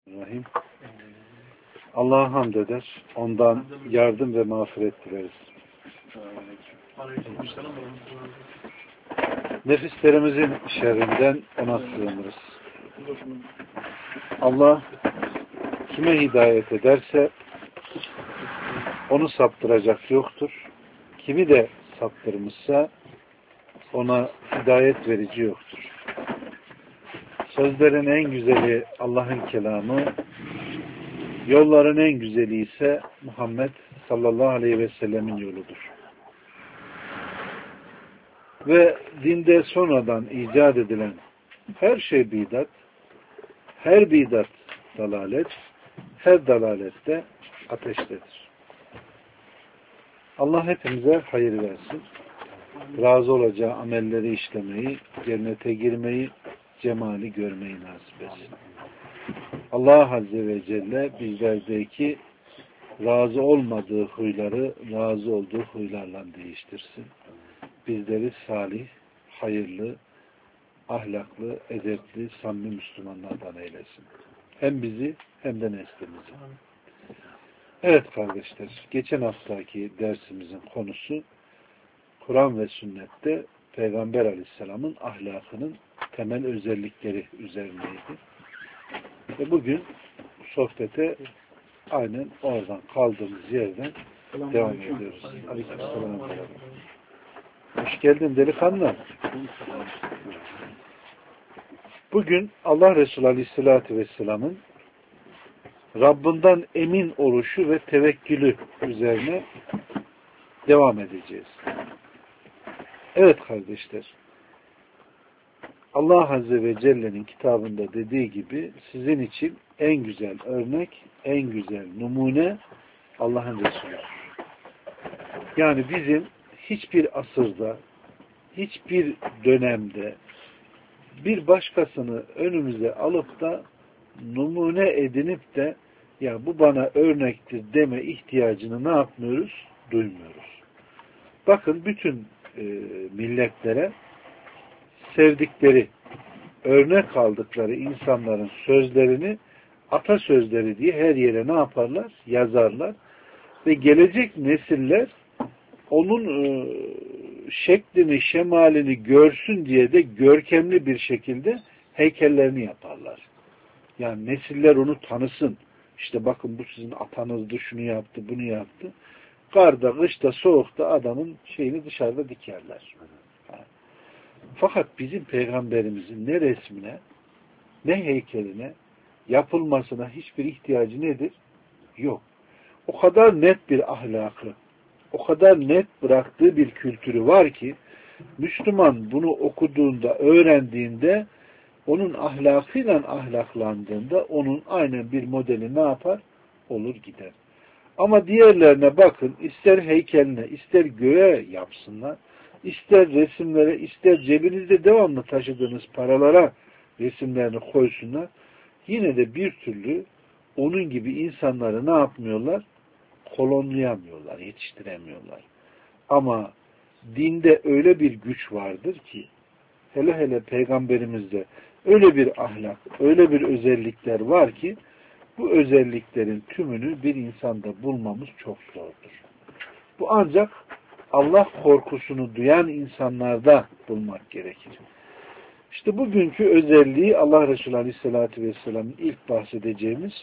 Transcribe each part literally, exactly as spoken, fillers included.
Rahim. Allah'a hamd eder. Ondan yardım ve mağfiret dileriz. Nefislerimizin şerrinden ona sığınırız. Allah kime hidayet ederse onu saptıracak yoktur. Kimi de saptırmışsa ona hidayet verici yoktur. Sözlerin en güzeli Allah'ın kelamı, yolların en güzeli ise Muhammed sallallahu aleyhi ve sellemin yoludur. Ve dinde sonradan icat edilen her şey bidat, her bidat dalalet, her dalalette ateştedir. Allah hepimize hayır versin. Razı olacağı amelleri işlemeyi, cennete girmeyi, cemali görmeyi nasip etsin. Allah Azze ve Celle bizlerdeki razı olmadığı huyları razı olduğu huylarla değiştirsin. Bizleri salih, hayırlı, ahlaklı, edepli, samimi Müslümanlardan eylesin. Hem bizi hem de neslimizi. Evet kardeşler, geçen haftaki dersimizin konusu Kur'an ve sünnette Peygamber Aleyhisselam'ın ahlakının temel özellikleri üzerineydi. Ve bugün sohbete aynen oradan kaldığımız yerden devam ediyoruz. Aleykümselam. Hoş geldin delikanlı. Bugün Allah Resulü Aleyhisselatü Vesselam'ın Rabbinden emin oluşu ve tevekkülü üzerine devam edeceğiz. Evet kardeşler, Allah Azze ve Celle'nin kitabında dediği gibi sizin için en güzel örnek, en güzel numune Allah'ın Resulü'dür. Yani bizim hiçbir asırda, hiçbir dönemde bir başkasını önümüze alıp da numune edinip de ya bu bana örnektir deme ihtiyacını ne yapmıyoruz? Duymuyoruz. Bakın bütün e, milletlere sevdikleri, örnek aldıkları insanların sözlerini atasözleri diye her yere ne yaparlar? Yazarlar. Ve gelecek nesiller onun e, şeklini, şemalini görsün diye de görkemli bir şekilde heykellerini yaparlar. Yani nesiller onu tanısın. İşte bakın bu sizin atanızdı, şunu yaptı, bunu yaptı. Karda, kışta, soğukta adamın şeyini dışarıda dikerler. Fakat bizim peygamberimizin ne resmine, ne heykeline yapılmasına hiçbir ihtiyacı nedir? Yok. O kadar net bir ahlakı, o kadar net bıraktığı bir kültürü var ki Müslüman bunu okuduğunda, öğrendiğinde onun ahlakıyla ahlaklandığında onun aynen bir modeli ne yapar? Olur gider. Ama diğerlerine bakın, ister heykeline, ister göğe yapsınlar, ister resimlere, ister cebinizde devamlı taşıdığınız paralara resimlerini koysunlar. Yine de bir türlü onun gibi insanları ne yapmıyorlar? Kolonlayamıyorlar, yetiştiremiyorlar. Ama dinde öyle bir güç vardır ki, hele hele peygamberimizde öyle bir ahlak, öyle bir özellikler var ki, bu özelliklerin tümünü bir insanda bulmamız çok zordur. Bu ancak Allah korkusunu duyan insanlarda bulmak gerekir. İşte bugünkü özelliği Allah Resulü Aleyhisselatü Vesselam'ın ilk bahsedeceğimiz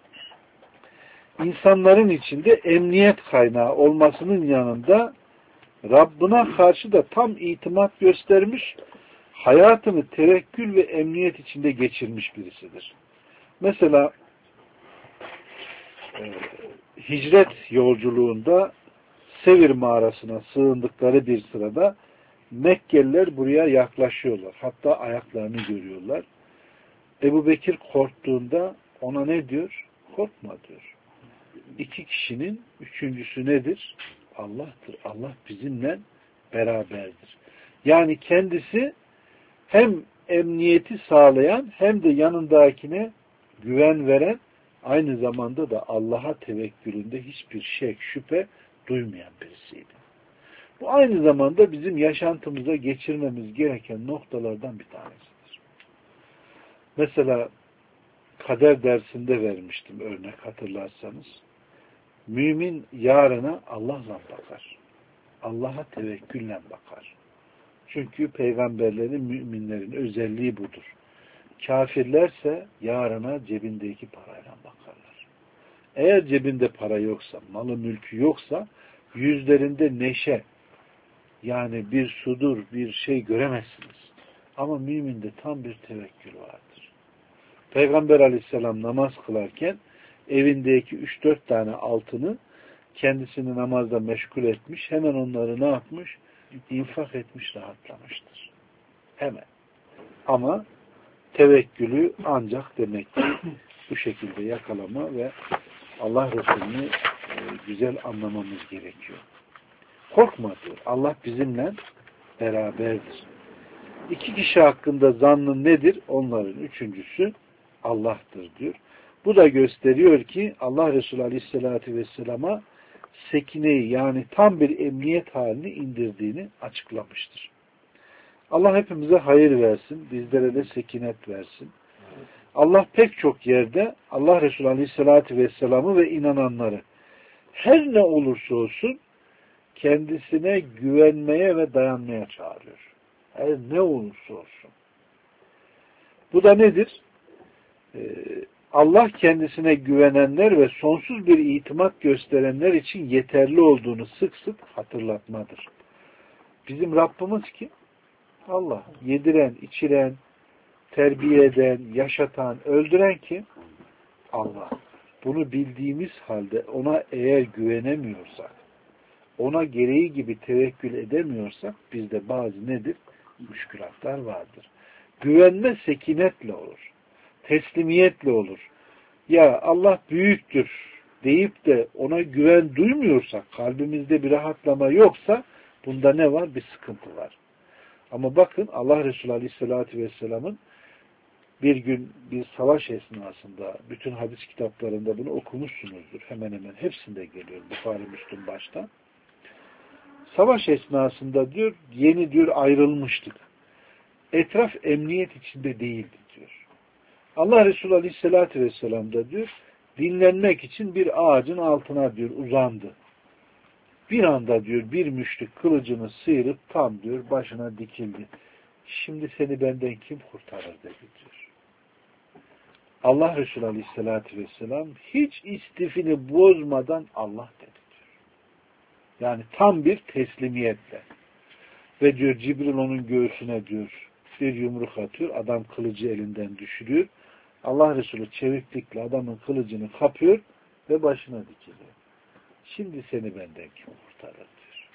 insanların içinde emniyet kaynağı olmasının yanında Rabbına karşı da tam itimat göstermiş, hayatını tevekkül ve emniyet içinde geçirmiş birisidir. Mesela e, hicret yolculuğunda Sevir mağarasına sığındıkları bir sırada Mekkeliler buraya yaklaşıyorlar. Hatta ayaklarını görüyorlar. Ebu Bekir korktuğunda ona ne diyor? Korkma diyor. İki kişinin üçüncüsü nedir? Allah'tır. Allah bizimle beraberdir. Yani kendisi hem emniyeti sağlayan hem de yanındakine güven veren, aynı zamanda da Allah'a tevekkülünde hiçbir şek, şüphe duymayan birisiydi. Bu aynı zamanda bizim yaşantımıza geçirmemiz gereken noktalardan bir tanesidir. Mesela kader dersinde vermiştim örnek hatırlarsanız. Mümin yarına Allah'la bakar. Allah'a tevekkülle bakar. Çünkü peygamberlerin, müminlerin özelliği budur. Kafirlerse yarına cebindeki parayla bakarlar. Eğer cebinde para yoksa, malı mülkü yoksa yüzlerinde neşe, yani bir sudur, bir şey göremezsiniz. Ama müminde tam bir tevekkül vardır. Peygamber aleyhisselam namaz kılarken evindeki üç dört tane altını kendisini namazda meşgul etmiş. Hemen onları ne yapmış? İnfak etmiş, rahatlamıştır. Hemen. Ama tevekkülü ancak demek ki bu şekilde yakalama ve Allah Resulü'nü güzel anlamamız gerekiyor. Korkma diyor. Allah bizimle beraberdir. İki kişi hakkında zannın nedir? Onların üçüncüsü Allah'tır diyor. Bu da gösteriyor ki Allah Resulü Aleyhisselatü Vesselam'a sekineyi, yani tam bir emniyet halini indirdiğini açıklamıştır. Allah hepimize hayır versin, bizlere de sekinet versin. Allah pek çok yerde Allah Resulü Aleyhisselatü Vesselam'ı ve inananları her ne olursa olsun kendisine güvenmeye ve dayanmaya çağırıyor. Her ne olursa olsun. Bu da nedir? Ee, Allah kendisine güvenenler ve sonsuz bir itimat gösterenler için yeterli olduğunu sık sık hatırlatmadır. Bizim Rabbimiz kim? Allah. Yediren, içiren, terbiye eden, yaşatan, öldüren kim? Allah. Bunu bildiğimiz halde ona eğer güvenemiyorsak, ona gereği gibi tevekkül edemiyorsak bizde bazı nedir? Müşkülatlar vardır. Güvenme sekinetle olur. Teslimiyetle olur. Ya Allah büyüktür deyip de ona güven duymuyorsak, kalbimizde bir rahatlama yoksa bunda ne var? Bir sıkıntı var. Ama bakın Allah Resulü Aleyhisselatü Vesselam'ın bir gün bir savaş esnasında bütün hadis kitaplarında bunu okumuşsunuzdur. Hemen hemen hepsinde geliyor. Bukhari, Müslüm başta. Savaş esnasında diyor, yeni diyor ayrılmıştık. Etraf emniyet içinde değildi diyor. Allah Resulü Aleyhisselatü Vesselam da diyor, dinlenmek için bir ağacın altına diyor uzandı. Bir anda diyor bir müşrik kılıcını sıyırıp tam diyor başına dikildi. Şimdi seni benden kim kurtarır dedi diyor. Allah Resulü Aleyhisselatü Vesselam hiç istifini bozmadan Allah dedi diyor. Yani tam bir teslimiyetle. Ve diyor Cibril onun göğsüne diyor bir yumruk atıyor. Adam kılıcı elinden düşürüyor. Allah Resulü çeviklikle adamın kılıcını kapıyor ve başına dikiliyor. Şimdi seni benden kim kurtarır diyor.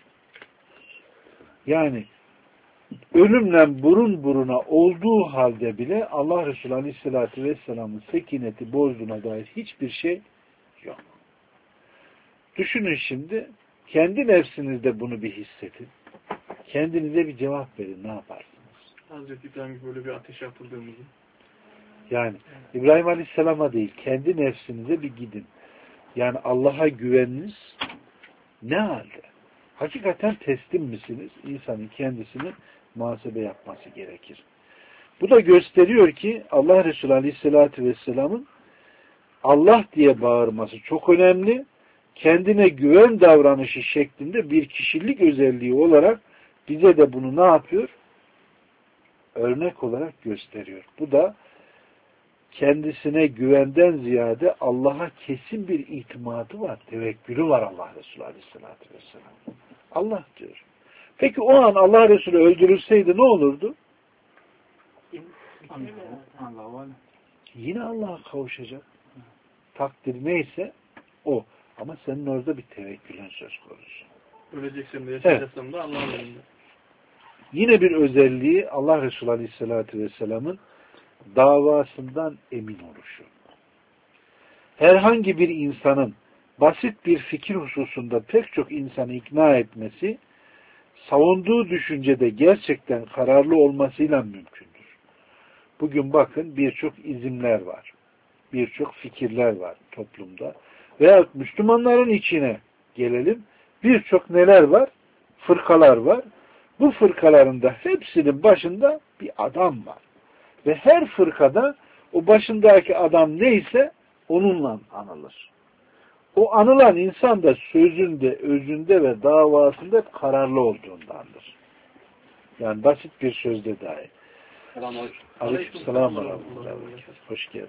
Yani ölümle burun buruna olduğu halde bile Allah Resulü Aleyhisselatü Vesselam'ın sekineti bozduğuna dair hiçbir şey yok. Düşünün şimdi, kendi nefsinizde bunu bir hissedin. Kendinize bir cevap verin, ne yaparsınız? Hazreti İbrahim böyle bir ateşe atıldığımızı. Yani İbrahim Aleyhisselam'a değil, kendi nefsinize bir gidin. Yani Allah'a güveniniz ne halde? Hakikaten teslim misiniz? İnsanın kendisini muhasebe yapması gerekir. Bu da gösteriyor ki Allah Resulü Aleyhisselatü Vesselam'ın Allah diye bağırması çok önemli. Kendine güven davranışı şeklinde bir kişilik özelliği olarak bize de bunu ne yapıyor? Örnek olarak gösteriyor. Bu da kendisine güvenden ziyade Allah'a kesin bir itimadı var, tevekkülü var Allah Resulü Aleyhisselatü Vesselam. Allah diyor. Peki o an Allah Resulü öldürülseydi ne olurdu? Yine Allah'a kavuşacak. Takdir neyse o. Ama senin orada bir tevekkülün söz konusu. Öleceksem de yaşayacaksam evet. da Allah'ın elinde. Yine bir özelliği Allah Resulü Aleyhisselatü Vesselam'ın davasından emin oluşu. Herhangi bir insanın basit bir fikir hususunda pek çok insanı ikna etmesi, savunduğu düşüncede gerçekten kararlı olmasıyla mümkündür. Bugün bakın birçok izimler var. Birçok fikirler var toplumda. Veya Müslümanların içine gelelim. Birçok neler var? Fırkalar var. Bu fırkaların da hepsinin başında bir adam var. Ve her fırkada O başındaki adam neyse onunla anılır. O anılan insan da sözünde, özünde ve davasında hep kararlı olduğundandır. Yani basit bir sözde dahi. Aleykümselam ve rahmetullah. Hoş geldin.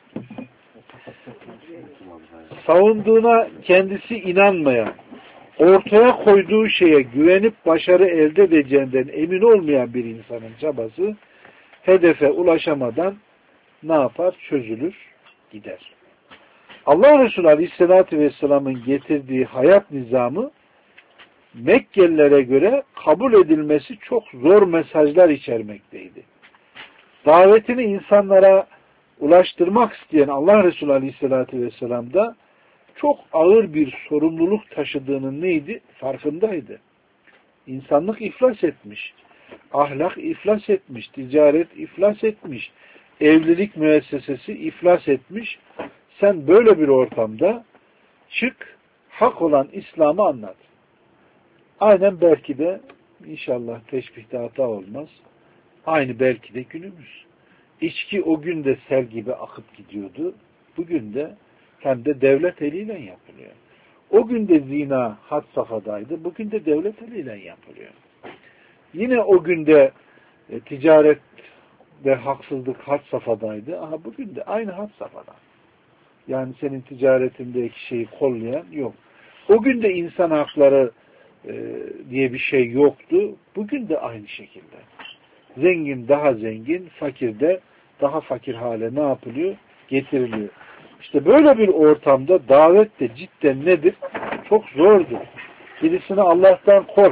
Savunduğuna kendisi inanmayan, ortaya koyduğu şeye güvenip başarı elde edeceğinden emin olmayan bir insanın çabası hedefe ulaşamadan ne yapar? Çözülür, gider. Allah Resulü Aleyhisselatü Vesselam'ın getirdiği hayat nizamı Mekkelilere göre kabul edilmesi çok zor mesajlar içermekteydi. Davetini insanlara ulaştırmak isteyen Allah Resulü Aleyhisselatü Vesselam da çok ağır bir sorumluluk taşıdığının neydi? Farkındaydı. İnsanlık iflas etmiş. Ahlak iflas etmiş. Ticaret iflas etmiş. Evlilik müessesesi iflas etmiş. Sen böyle bir ortamda çık, hak olan İslam'ı anlat. Aynen belki de inşallah teşbihte hata olmaz. Aynı belki de günümüz. İçki o gün de sel gibi akıp gidiyordu. Bugün de hem de devlet eliyle yapılıyor. O gün de zina had safhadaydı. Bugün de devlet eliyle yapılıyor. Yine o günde e, ticaret ve haksızlık had safhadaydı. Aha bugün de aynı had safhada. Yani senin ticaretindeki şeyi kollayan yok. O gün de insan hakları e, diye bir şey yoktu. Bugün de aynı şekilde. Zengin daha zengin, fakir de daha fakir hale ne yapılıyor? Getiriliyor. İşte böyle bir ortamda davet de cidden nedir? Çok zordur. Birisine Allah'tan kork.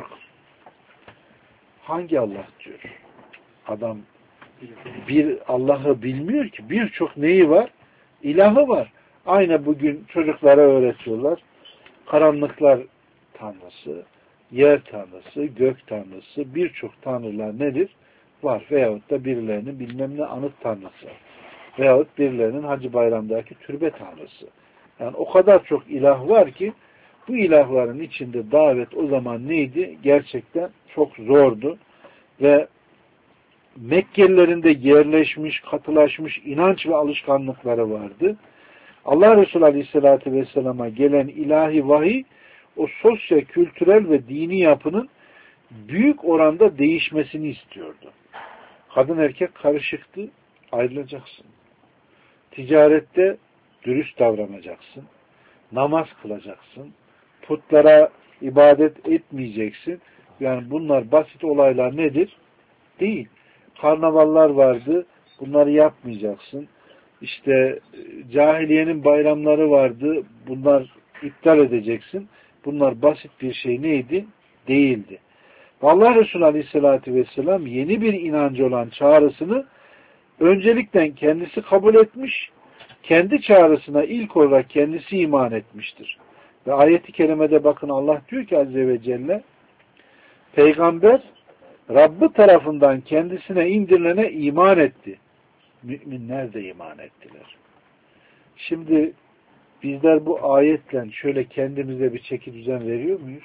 Hangi Allah diyor? Adam bir Allah'ı bilmiyor ki. Birçok neyi var? İlahı var. Aynı bugün çocuklara öğretiyorlar. Karanlıklar tanrısı, yer tanrısı, gök tanrısı, birçok tanrılar nedir? Var. Veyahut da birilerinin bilmem ne anıt tanrısı. Veyahut birilerinin Hacı Bayram'daki türbe tanrısı. Yani o kadar çok ilah var ki bu ilahların içinde davet o zaman neydi? Gerçekten çok zordu. Ve Mekkelilerin de yerleşmiş, katılaşmış inanç ve alışkanlıkları vardı. Allah Resulü Aleyhisselatü Vesselam'a gelen ilahi vahiy o sosyo, kültürel ve dini yapının büyük oranda değişmesini istiyordu. Kadın erkek karışıktı, ayrılacaksın. Ticarette dürüst davranacaksın. Namaz kılacaksın. Putlara ibadet etmeyeceksin. Yani bunlar basit olaylar nedir? Değil. Karnavallar vardı. Bunları yapmayacaksın. İşte cahiliyenin bayramları vardı. Bunlar iptal edeceksin. Bunlar basit bir şey neydi? Değildi. Allah Resulü Aleyhisselatü Vesselam yeni bir inancı olan çağrısını öncelikle kendisi kabul etmiş, kendi çağrısına ilk olarak kendisi iman etmiştir. Ve ayet-i kerimede bakın Allah diyor ki Azze ve Celle, Peygamber Rabbi tarafından kendisine indirilene iman etti. Müminler de iman ettiler. Şimdi bizler bu ayetle şöyle kendimize bir çeki düzen veriyor muyuz?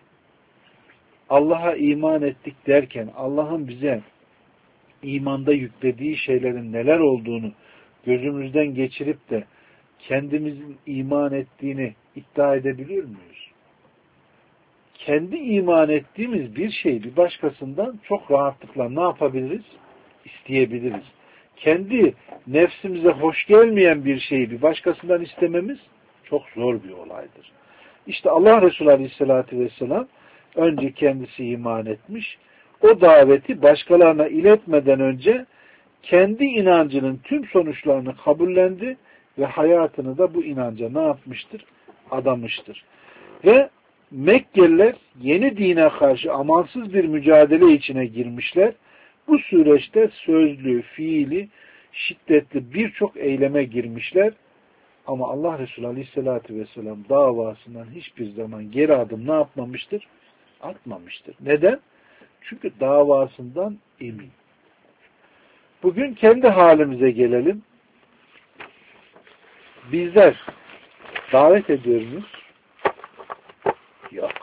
Allah'a iman ettik derken Allah'ın bize imanda yüklediği şeylerin neler olduğunu gözümüzden geçirip de kendimizin iman ettiğini iddia edebiliyor muyuz? Kendi iman ettiğimiz bir şeyi bir başkasından çok rahatlıkla ne yapabiliriz? İsteyebiliriz. Kendi nefsimize hoş gelmeyen bir şeyi bir başkasından istememiz çok zor bir olaydır. İşte Allah Resulü Aleyhisselatü Vesselam önce kendisi iman etmiş, o daveti başkalarına iletmeden önce kendi inancının tüm sonuçlarını kabullendi ve hayatını da bu inanca ne yapmıştır? Adamıştır. Ve Mekkeliler yeni dine karşı amansız bir mücadele içine girmişler. Bu süreçte sözlü, fiili, şiddetli birçok eyleme girmişler. Ama Allah Resulü Aleyhisselatü Vesselam davasından hiçbir zaman geri adım ne yapmamıştır? Atmamıştır. Neden? Çünkü davasından emin. Bugün kendi halimize gelelim. Bizler davet ediyor muyuz? Yok.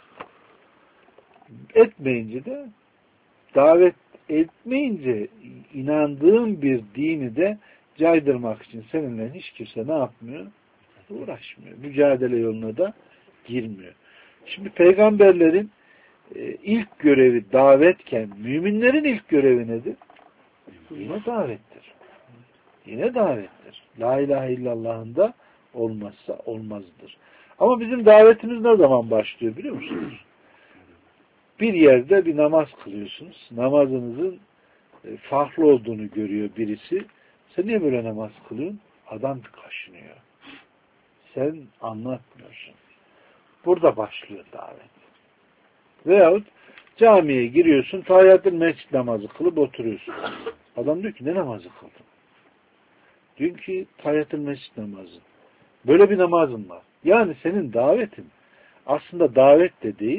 Etmeyince de davet etmeyince inandığım bir dini de caydırmak için seninle hiç kimse ne yapmıyor? Uğraşmıyor. Mücadele yoluna da girmiyor. Şimdi peygamberlerin e, ilk görevi davetken müminlerin ilk görevi nedir? Yine davettir. Yine davettir. La ilahe illallah'ın da olmazsa olmazdır. Ama bizim davetimiz ne zaman başlıyor biliyor musunuz? Bir yerde bir namaz kılıyorsunuz. Namazınızın farklı olduğunu görüyor birisi. Sen niye böyle namaz kılıyorsun? Adam kaşınıyor. Sen anlatmıyorsun. Burada başlıyor davet. Veyahut camiye giriyorsun, tahiyyatül mescid namazı kılıp oturuyorsun. Adam diyor ki ne namazı kıldın? Diyor ki tahiyyatül mescid namazı. Böyle bir namazın var. Yani senin davetin aslında davet de değil,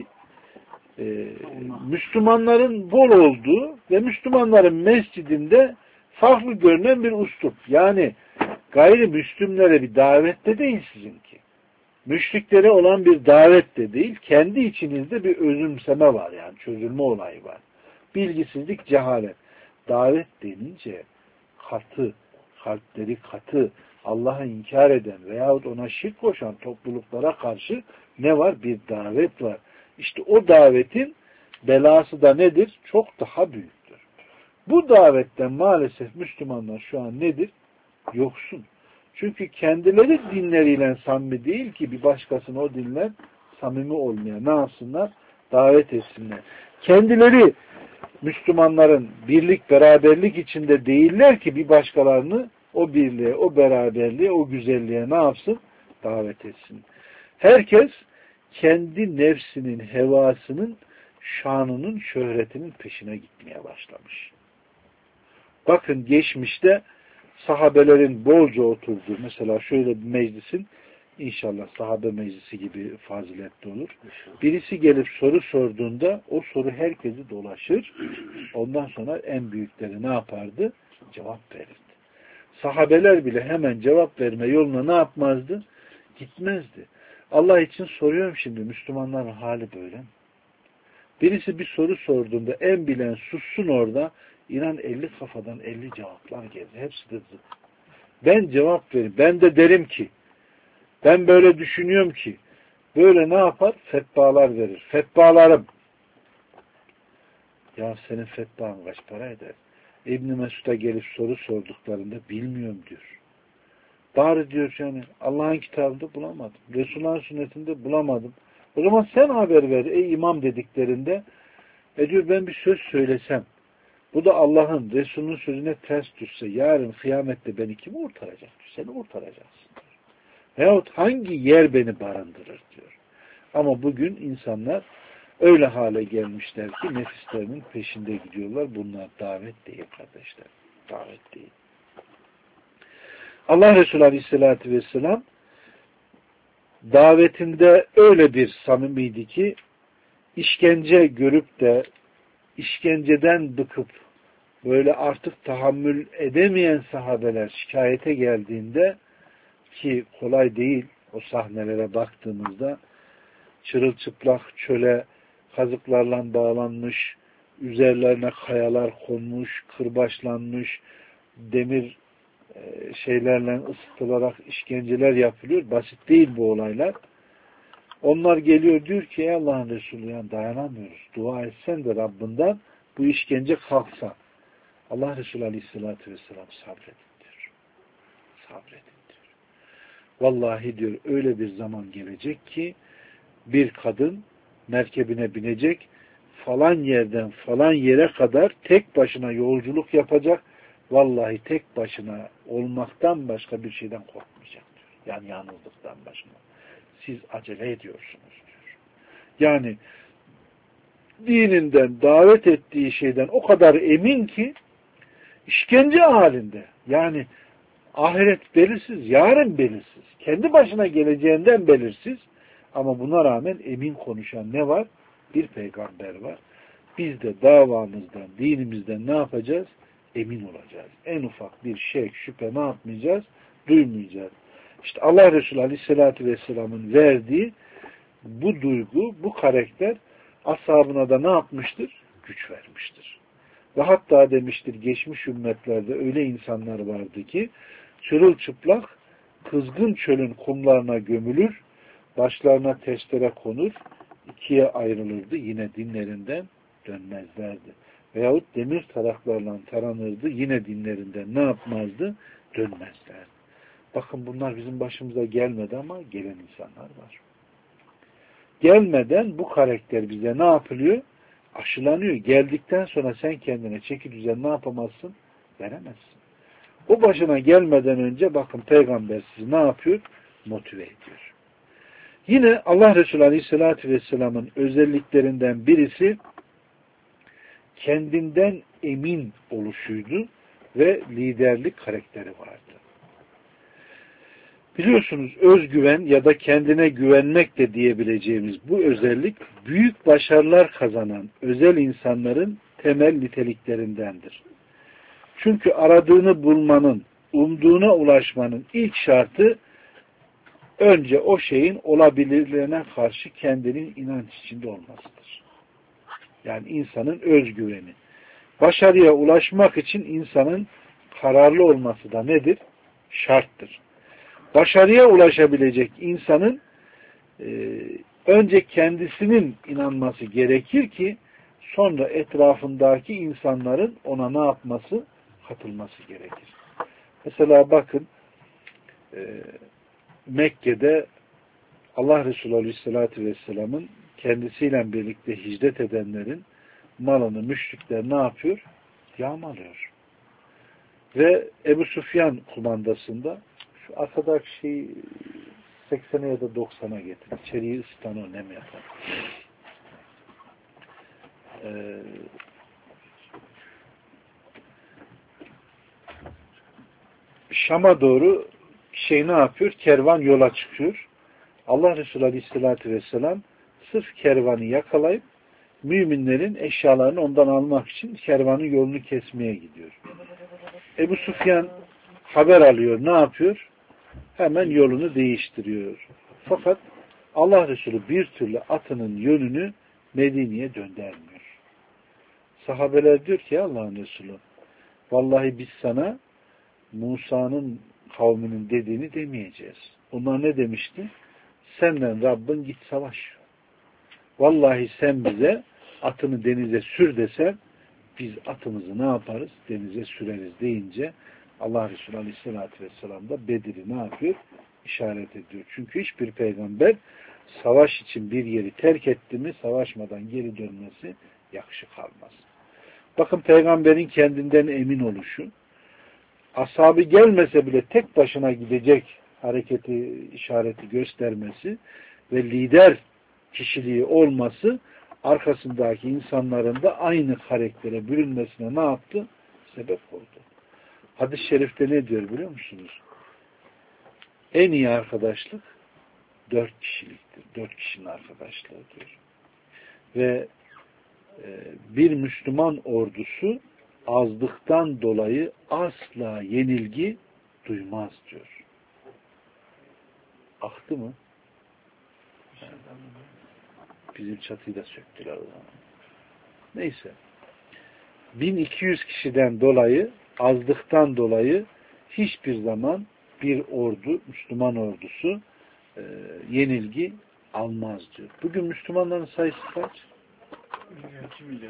e, Müslümanların bol olduğu ve Müslümanların mescidinde farklı görünen bir üslup. Yani gayrimüslimlere bir davet de değil sizinki. Müşriklere olan bir davet de değil. Kendi içinizde bir özümseme var yani. Çözülme olayı var. Bilgisizlik, cehalet. Davet denince katı, kalpleri katı, Allah'ı inkar eden veyahut ona şirk koşan topluluklara karşı ne var? Bir davet var. İşte o davetin belası da nedir? Çok daha büyüktür. Bu davetten maalesef Müslümanlar şu an nedir? Yoksun. Çünkü kendileri dinleriyle samimi değil ki bir başkasına o dinler samimi olmaya ne yapsınlar? Davet etsinler. Kendileri Müslümanların birlik, beraberlik içinde değiller ki bir başkalarını o birliğe, o beraberliğe, o güzelliğe ne yapsın? Davet etsin. Herkes kendi nefsinin, hevasının, şanının, şöhretinin peşine gitmeye başlamış. Bakın geçmişte sahabelerin bolca oturduğu, mesela şöyle bir meclisin, inşallah sahabe meclisi gibi faziletli olur. Birisi gelip soru sorduğunda o soru herkesi dolaşır. Ondan sonra en büyükleri ne yapardı? Cevap verirdi. Sahabeler bile hemen cevap verme yoluna ne yapmazdı? Gitmezdi. Allah için soruyorum şimdi, Müslümanların hali böyle. Birisi bir soru sorduğunda en bilen sussun orada, inan elli kafadan elli cevaplar gelir. Hepsi de zıt. Ben cevap veririm. Ben de derim ki, ben böyle düşünüyorum ki, böyle ne yapar? Fetvalar verir. Fetvalarım. Ya senin fetvan kaç para eder? İbn-i Mesud'a gelip soru sorduklarında bilmiyorum diyor. Bari diyor yani Allah'ın kitabında bulamadım. Resulullah'ın sünnetinde bulamadım. O zaman sen haber ver ey imam dediklerinde e diyor ben bir söz söylesem bu da Allah'ın, Resulünün sözüne ters düşse yarın kıyamette beni kim kurtaracak diyor. Seni kurtaracaksın diyor. Veyahut hangi yer beni barındırır diyor. Ama bugün insanlar öyle hale gelmişler ki nefislerinin peşinde gidiyorlar. Bunlar davet değil kardeşler. Davet değil. Allah Resulü Aleyhisselatü Vesselam davetinde öyle bir samimiydi ki işkence görüp de işkenceden bıkıp böyle artık tahammül edemeyen sahabeler şikayete geldiğinde ki kolay değil o sahnelere baktığımızda çırılçıplak çöle kazıklarla bağlanmış, üzerlerine kayalar konmuş, kırbaçlanmış, demir şeylerle ısıtılarak işkenceler yapılıyor. Basit değil bu olaylar. Onlar geliyor diyor ki ey Allah'ın Resulü yani dayanamıyoruz. Dua etsen de Rabbinden bu işkence kalksa. Allah Resulü Aleyhisselatü Vesselam sabredin diyor. Sabredin diyor. Vallahi diyor öyle bir zaman gelecek ki bir kadın merkebine binecek falan yerden falan yere kadar tek başına yolculuk yapacak. Vallahi tek başına olmaktan başka bir şeyden korkmayacak diyor. Yani yalnızlıktan başka. Siz acele ediyorsunuz diyor. Yani dininden, davet ettiği şeyden o kadar emin ki işkence halinde. Yani ahiret belirsiz, yarın belirsiz. Kendi başına geleceğinden belirsiz. Ama buna rağmen emin konuşan ne var? Bir peygamber var. Biz de davamızdan, dinimizden ne yapacağız? Emin olacağız. En ufak bir şey, şüphe ne yapmayacağız? Duymayacağız. İşte Allah Resulü Aleyhisselatü Vesselam'ın verdiği bu duygu, bu karakter ashabına da ne yapmıştır? Güç vermiştir. Ve hatta demiştir geçmiş ümmetlerde öyle insanlar vardı ki çırılçıplak kızgın çölün kumlarına gömülür, başlarına testere konur, ikiye ayrılırdı, yine dinlerinden dönmezlerdi. Veyahut demir taraklarla taranırdı, yine dinlerinden ne yapmazdı? Dönmezlerdi. Bakın bunlar bizim başımıza gelmedi ama gelen insanlar var. Gelmeden bu karakter bize ne yapılıyor? Aşılanıyor. Geldikten sonra sen kendine çeki düzen ne yapamazsın? Veremezsin. O başına gelmeden önce bakın peygamber sizi ne yapıyor? Motive ediyor. Yine Allah Resulü Aleyhisselatü Vesselam'ın özelliklerinden birisi kendinden emin oluşuydu ve liderlik karakteri vardı. Biliyorsunuz özgüven ya da kendine güvenmek de diyebileceğimiz bu özellik büyük başarılar kazanan özel insanların temel niteliklerindendir. Çünkü aradığını bulmanın, umduğuna ulaşmanın ilk şartı önce o şeyin olabilirliğine karşı kendinin inanç içinde olmasıdır. Yani insanın özgüveni. Başarıya ulaşmak için insanın kararlı olması da nedir? Şarttır. Başarıya ulaşabilecek insanın e, önce kendisinin inanması gerekir ki sonra etrafındaki insanların ona ne yapması? Katılması gerekir. Mesela bakın e, Mekke'de Allah Resulü Aleyhisselatü Vesselam'ın kendisiyle birlikte hicret edenlerin malını müşrikler ne yapıyor? Yağmalıyor. Ve Ebu Süfyan kumandasında şu arkadaki şeyi seksene ya da doksana getir. İçeriği ısıtan o nem yapar. Ee, Şam'a doğru şey ne yapıyor? Kervan yola çıkıyor. Allah Resulü Aleyhisselatü Vesselam sırf kervanı yakalayıp müminlerin eşyalarını ondan almak için kervanın yolunu kesmeye gidiyor. Ebu Süfyan haber alıyor. Ne yapıyor? Hemen yolunu değiştiriyor. Fakat Allah Resulü bir türlü atının yönünü Medine'ye döndürmüyor. Sahabeler diyor ki Allah'ın Resulü vallahi biz sana Musa'nın kavminin dediğini demeyeceğiz. Onlar ne demişti? Senden Rabbin git savaş. Vallahi sen bize atını denize sür desen biz atımızı ne yaparız? Denize süreriz deyince Allah Resulü Aleyhisselatü Vesselam da Bedir'i ne yapıyor? İşaret ediyor. Çünkü hiçbir peygamber savaş için bir yeri terk etti mi savaşmadan geri dönmesi yakışık almaz. Bakın peygamberin kendinden emin oluşu, ashabı gelmese bile tek başına gidecek hareketi, işareti göstermesi ve lider kişiliği olması arkasındaki insanların da aynı karaktere bürünmesine ne yaptı? Sebep oldu. Hadis-i şerifte ne diyor biliyor musunuz? En iyi arkadaşlık dört kişiliktir. Dört kişinin arkadaşlığı diyor. Ve e, bir Müslüman ordusu azlıktan dolayı asla yenilgi duymaz diyor. Aktı mı? Bizim çatıyı da söktüler o zaman. Neyse. bin iki yüz kişiden dolayı, azlıktan dolayı hiçbir zaman bir ordu, Müslüman ordusu e, yenilgi almaz diyor. Bugün Müslümanların sayısı kaç? iki milyar.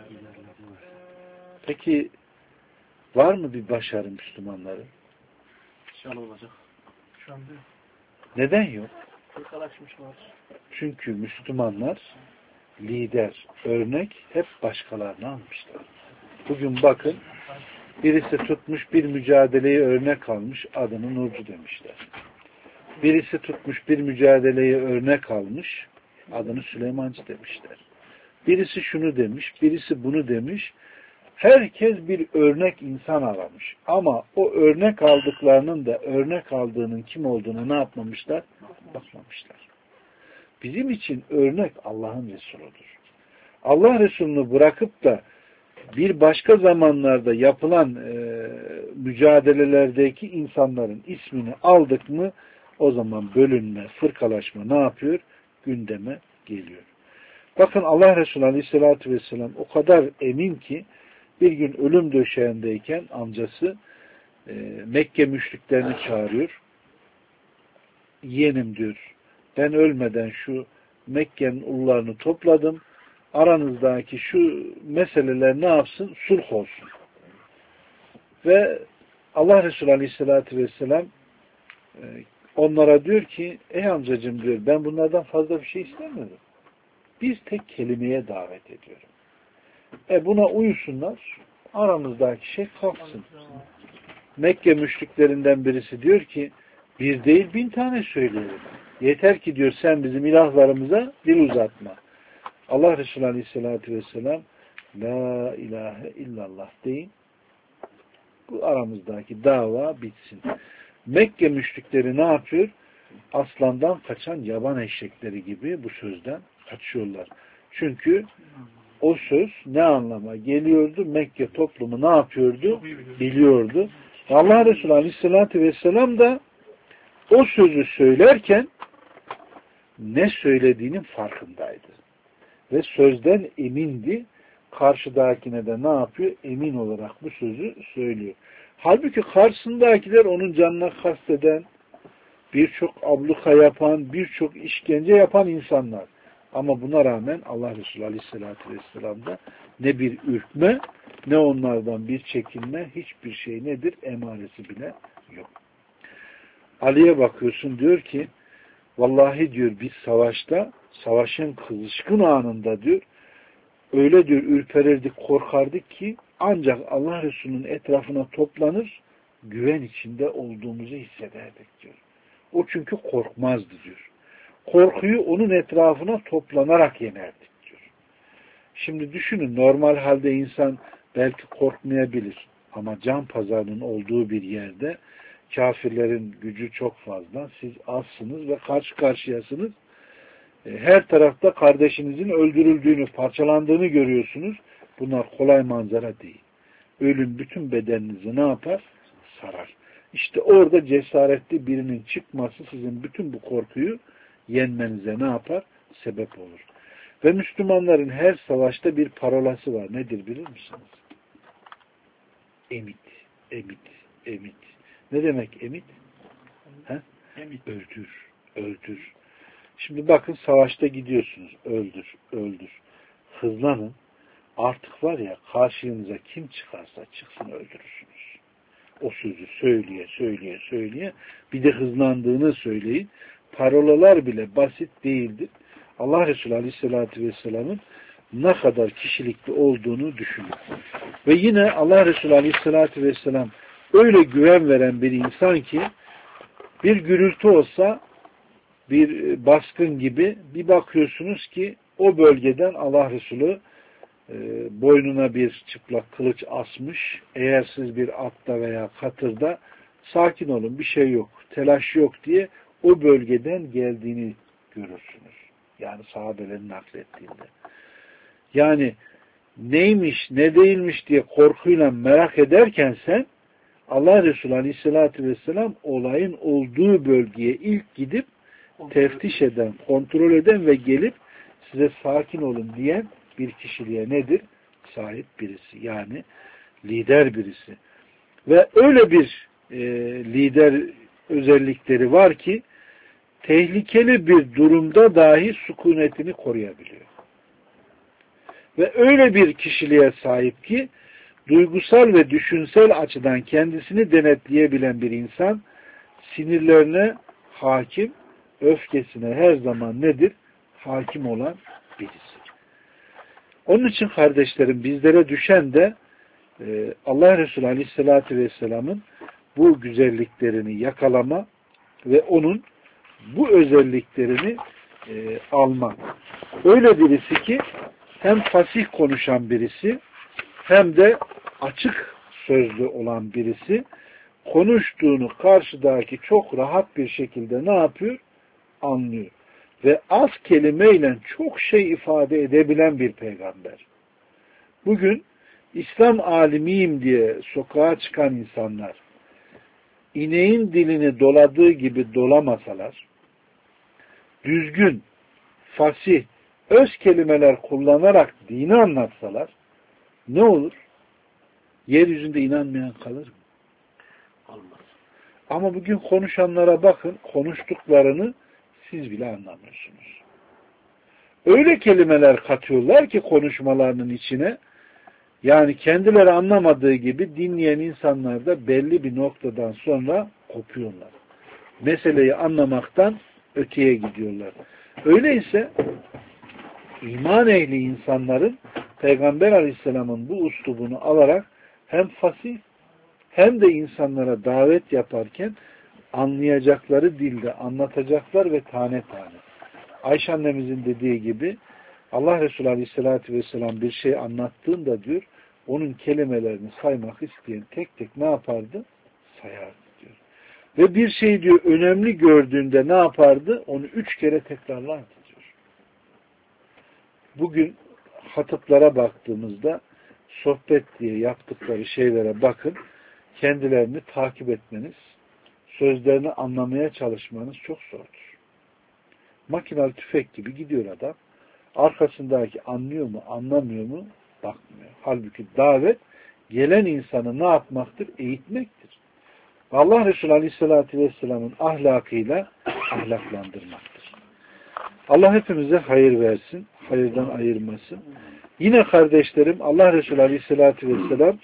Peki var mı bir başarı Müslümanların? İnşallah olacak. Şu anda neden yok? fırkalaşmışlar. Çünkü Müslümanlar lider, örnek hep başkalarını almışlar. Bugün bakın birisi tutmuş bir mücadeleyi örnek almış, adını Nurcu demişler. Birisi tutmuş bir mücadeleyi örnek almış, adını Süleymancı demişler. Birisi şunu demiş, birisi bunu demiş. Herkes bir örnek insan aramış. Ama o örnek aldıklarının da örnek aldığının kim olduğunu ne yapmamışlar? Bakmamışlar. Bizim için örnek Allah'ın Resuludur. Allah Resulü'nü bırakıp da bir başka zamanlarda yapılan e, mücadelelerdeki insanların ismini aldık mı o zaman bölünme, fırkalaşma ne yapıyor? Gündeme geliyor. Bakın Allah Resulü Aleyhisselatü Vesselam o kadar emin ki Bir gün ölüm döşeğindeyken amcası e, Mekke müşriklerini çağırıyor. Yeğenim diyor, ben ölmeden şu Mekke'nin ulularını topladım. Aranızdaki şu meseleler ne yapsın? Sulh olsun. Ve Allah Resulü Aleyhisselatü Vesselam e, onlara diyor ki, ey amcacığım diyor, ben bunlardan fazla bir şey istemiyorum. Bir tek kelimeye davet ediyorum. E buna uyusunlar, aramızdaki şey kalksın. Mekke müşriklerinden birisi diyor ki, bir değil bin tane söyleyelim. Yeter ki diyor sen bizim ilahlarımıza dil uzatma. Allah Resulü Aleyhisselatü Vesselam La ilahe illallah deyin. Bu aramızdaki dava bitsin. Mekke müşrikleri ne yapıyor? Aslandan kaçan yaban eşekleri gibi bu sözden kaçıyorlar. Çünkü o söz ne anlama geliyordu? Mekke toplumu ne yapıyordu? Biliyordu. Allah Resulü Aleyhisselatü Vesselam da o sözü söylerken ne söylediğinin farkındaydı. Ve sözden emindi. Karşıdakine de ne yapıyor? Emin olarak bu sözü söylüyor. Halbuki karşısındakiler onun canına kasteden, birçok abluka yapan, birçok işkence yapan insanlar. Ama buna rağmen Allah Resulü Aleyhisselatü Vesselam'da ne bir ürkme, ne onlardan bir çekinme, hiçbir şey nedir? Emaresi bile yok. Ali'ye bakıyorsun diyor ki, vallahi diyor biz savaşta, savaşın kızışkın anında diyor, öyle diyor ürperirdik, korkardık ki ancak Allah Resulü'nün etrafına toplanır, güven içinde olduğumuzu hissederdik diyor. O çünkü korkmazdı diyor. Korkuyu onun etrafına toplanarak yenerdik diyor. Şimdi düşünün, normal halde insan belki korkmayabilir ama can pazarının olduğu bir yerde kafirlerin gücü çok fazla, siz azsınız ve karşı karşıyasınız. Her tarafta kardeşinizin öldürüldüğünü, parçalandığını görüyorsunuz. Bunlar kolay manzara değil. Ölüm bütün bedeninizi ne yapar? Sarar. İşte orada cesaretli birinin çıkması sizin bütün bu korkuyu yenmenize ne yapar? Sebep olur. Ve Müslümanların her savaşta bir parolası var. Nedir bilir misiniz? Emit, emit, emit. Ne demek emit? He? Emit. Öldür, öldür. Şimdi bakın savaşta gidiyorsunuz. Öldür, öldür. Hızlanın. Artık var ya karşınıza kim çıkarsa çıksın öldürürsünüz. O sözü söyleye, söyleye, söyleye. Bir de hızlandığını söyleyin. Parolalar bile basit değildir. Allah Resulü Aleyhisselatü Vesselam'ın ne kadar kişilikli olduğunu düşünün. Ve yine Allah Resulü Aleyhisselatü Vesselam öyle güven veren bir insan ki bir gürültü olsa, bir baskın gibi bir bakıyorsunuz ki o bölgeden Allah Resulü e, boynuna bir çıplak kılıç asmış. Eğer siz bir atta veya katırda sakin olun, bir şey yok, telaş yok diye o bölgeden geldiğini görürsünüz. Yani sahabelerin naklettiğinde. Yani neymiş, ne değilmiş diye korkuyla merak ederken sen Allah Resulü Aleyhisselatü Vesselam olayın olduğu bölgeye ilk gidip teftiş eden, kontrol eden ve gelip size sakin olun diyen bir kişiliğe nedir? Sahip birisi. Yani lider birisi. Ve öyle bir e, lider özellikleri var ki tehlikeli bir durumda dahi sükunetini koruyabiliyor. Ve öyle bir kişiliğe sahip ki duygusal ve düşünsel açıdan kendisini denetleyebilen bir insan sinirlerine hakim, öfkesine her zaman nedir? Hakim olan birisi. Onun için kardeşlerim bizlere düşen de e, Allah Resulü Aleyhisselatü Vesselam'ın bu güzelliklerini yakalama ve onun bu özelliklerini e, alma. Öyle birisi ki hem fasih konuşan birisi hem de açık sözlü olan birisi, konuştuğunu karşıdaki çok rahat bir şekilde ne yapıyor? Anlıyor. Ve az kelimeyle çok şey ifade edebilen bir peygamber. Bugün İslam alimiyim diye sokağa çıkan insanlar ineğin dilini doladığı gibi dolamasalar, düzgün, fasih, öz kelimeler kullanarak dini anlatsalar ne olur? Yeryüzünde inanmayan kalır mı? Olmaz. Ama bugün konuşanlara bakın, konuştuklarını siz bile anlamıyorsunuz. Öyle kelimeler katıyorlar ki konuşmalarının içine, yani kendileri anlamadığı gibi dinleyen insanlar da belli bir noktadan sonra kopuyorlar. Meseleyi anlamaktan öteye gidiyorlar. Öyleyse iman ehli insanların Peygamber Aleyhisselam'ın bu üslubunu alarak hem fasih hem de insanlara davet yaparken anlayacakları dilde anlatacaklar ve tane tane. Ayşe annemizin dediği gibi Allah Resulü Aleyhisselatü Vesselam bir şey anlattığında diyor, onun kelimelerini saymak isteyen tek tek ne yapardı? Sayardı diyor. Ve bir şey diyor önemli gördüğünde ne yapardı? Onu üç kere tekrarlardı diyor. Bugün hatıplara baktığımızda sohbet diye yaptıkları şeylere bakın, kendilerini takip etmeniz, sözlerini anlamaya çalışmanız çok zordur. Makinalı tüfek gibi gidiyor adam. Arkasındaki anlıyor mu, anlamıyor mu? Bakmıyor. Halbuki davet gelen insanı ne yapmaktır? Eğitmektir. Allah Resulü Aleyhisselatü Vesselam'ın ahlakıyla ahlaklandırmaktır. Allah hepimize hayır versin, hayırdan ayırmasın. Yine kardeşlerim, Allah Resulü Aleyhisselatü Vesselam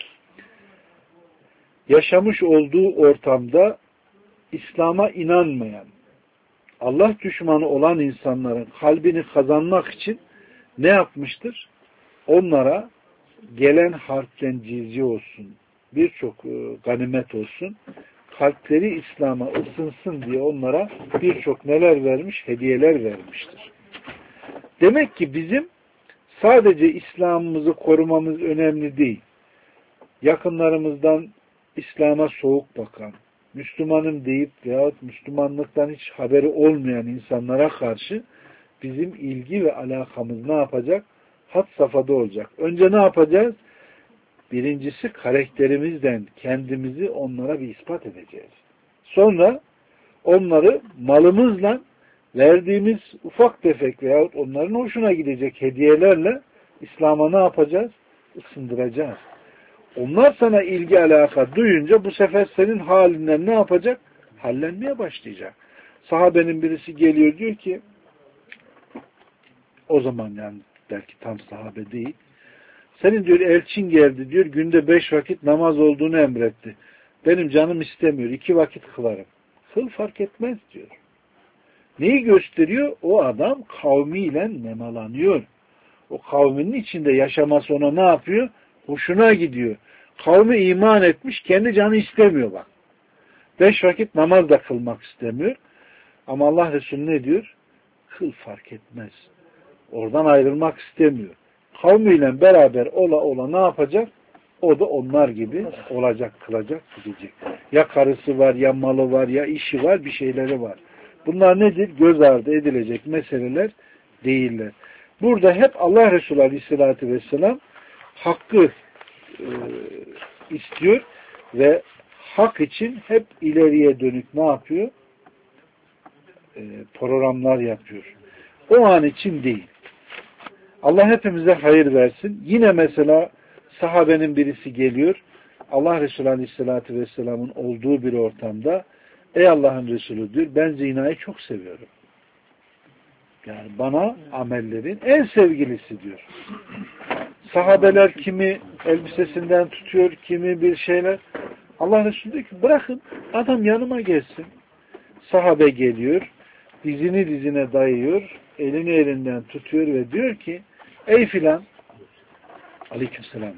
yaşamış olduğu ortamda İslam'a inanmayan, Allah düşmanı olan insanların kalbini kazanmak için ne yapmıştır? Onlara gelen harpten cizye olsun, birçok ganimet olsun, kalpleri İslam'a ısınsın diye onlara birçok neler vermiş? Hediyeler vermiştir. Demek ki bizim sadece İslam'ımızı korumamız önemli değil. Yakınlarımızdan İslam'a soğuk bakan, Müslümanım deyip veyahut Müslümanlıktan hiç haberi olmayan insanlara karşı bizim ilgi ve alakamız ne yapacak? Had safhada olacak. Önce ne yapacağız? Birincisi karakterimizden kendimizi onlara bir ispat edeceğiz. Sonra onları malımızla verdiğimiz ufak tefek veyahut onların hoşuna gidecek hediyelerle İslam'a ne yapacağız? Isındıracağız. Onlar sana ilgi alaka duyunca bu sefer senin halinden ne yapacak? Hallenmeye başlayacak. Sahabenin birisi geliyor diyor ki o zaman yani belki tam sahabe değil. Senin diyor elçin geldi diyor günde beş vakit namaz olduğunu emretti. Benim canım istemiyor. iki vakit kılarım. Kıl fark etmez diyor. Neyi gösteriyor? O adam kavmiyle nemalanıyor. O kavminin içinde yaşaması ona ne yapıyor? Hoşuna gidiyor. Kavmi iman etmiş, kendi canı istemiyor bak. Beş vakit namaz da kılmak istemiyor. Ama Allah Resulü ne diyor? Kıl fark etmez. Oradan ayrılmak istemiyor. Kavmiyle beraber ola ola ne yapacak? O da onlar gibi olacak, kılacak, gidecek. Ya karısı var, ya malı var, ya işi var, bir şeyleri var. Bunlar nedir? Göz ardı edilecek meseleler değiller. Burada hep Allah Resulü Aleyhisselatü Vesselam hakkı e, istiyor ve hak için hep ileriye dönük ne yapıyor? E, programlar yapıyor. O an için değil. Allah hepimize hayır versin. Yine mesela sahabenin birisi geliyor. Allah Resulü Aleyhisselatü Vesselam'ın olduğu bir ortamda ey Allah'ın Resulü diyor ben zinayı çok seviyorum. Yani bana amellerin en sevgilisi diyor. Sahabeler kimi elbisesinden tutuyor, kimi bir şeyler. Allah Resulü diyor ki bırakın adam yanıma gelsin. Sahabe geliyor, dizini dizine dayıyor, elini elinden tutuyor ve diyor ki ey filan aleykümselam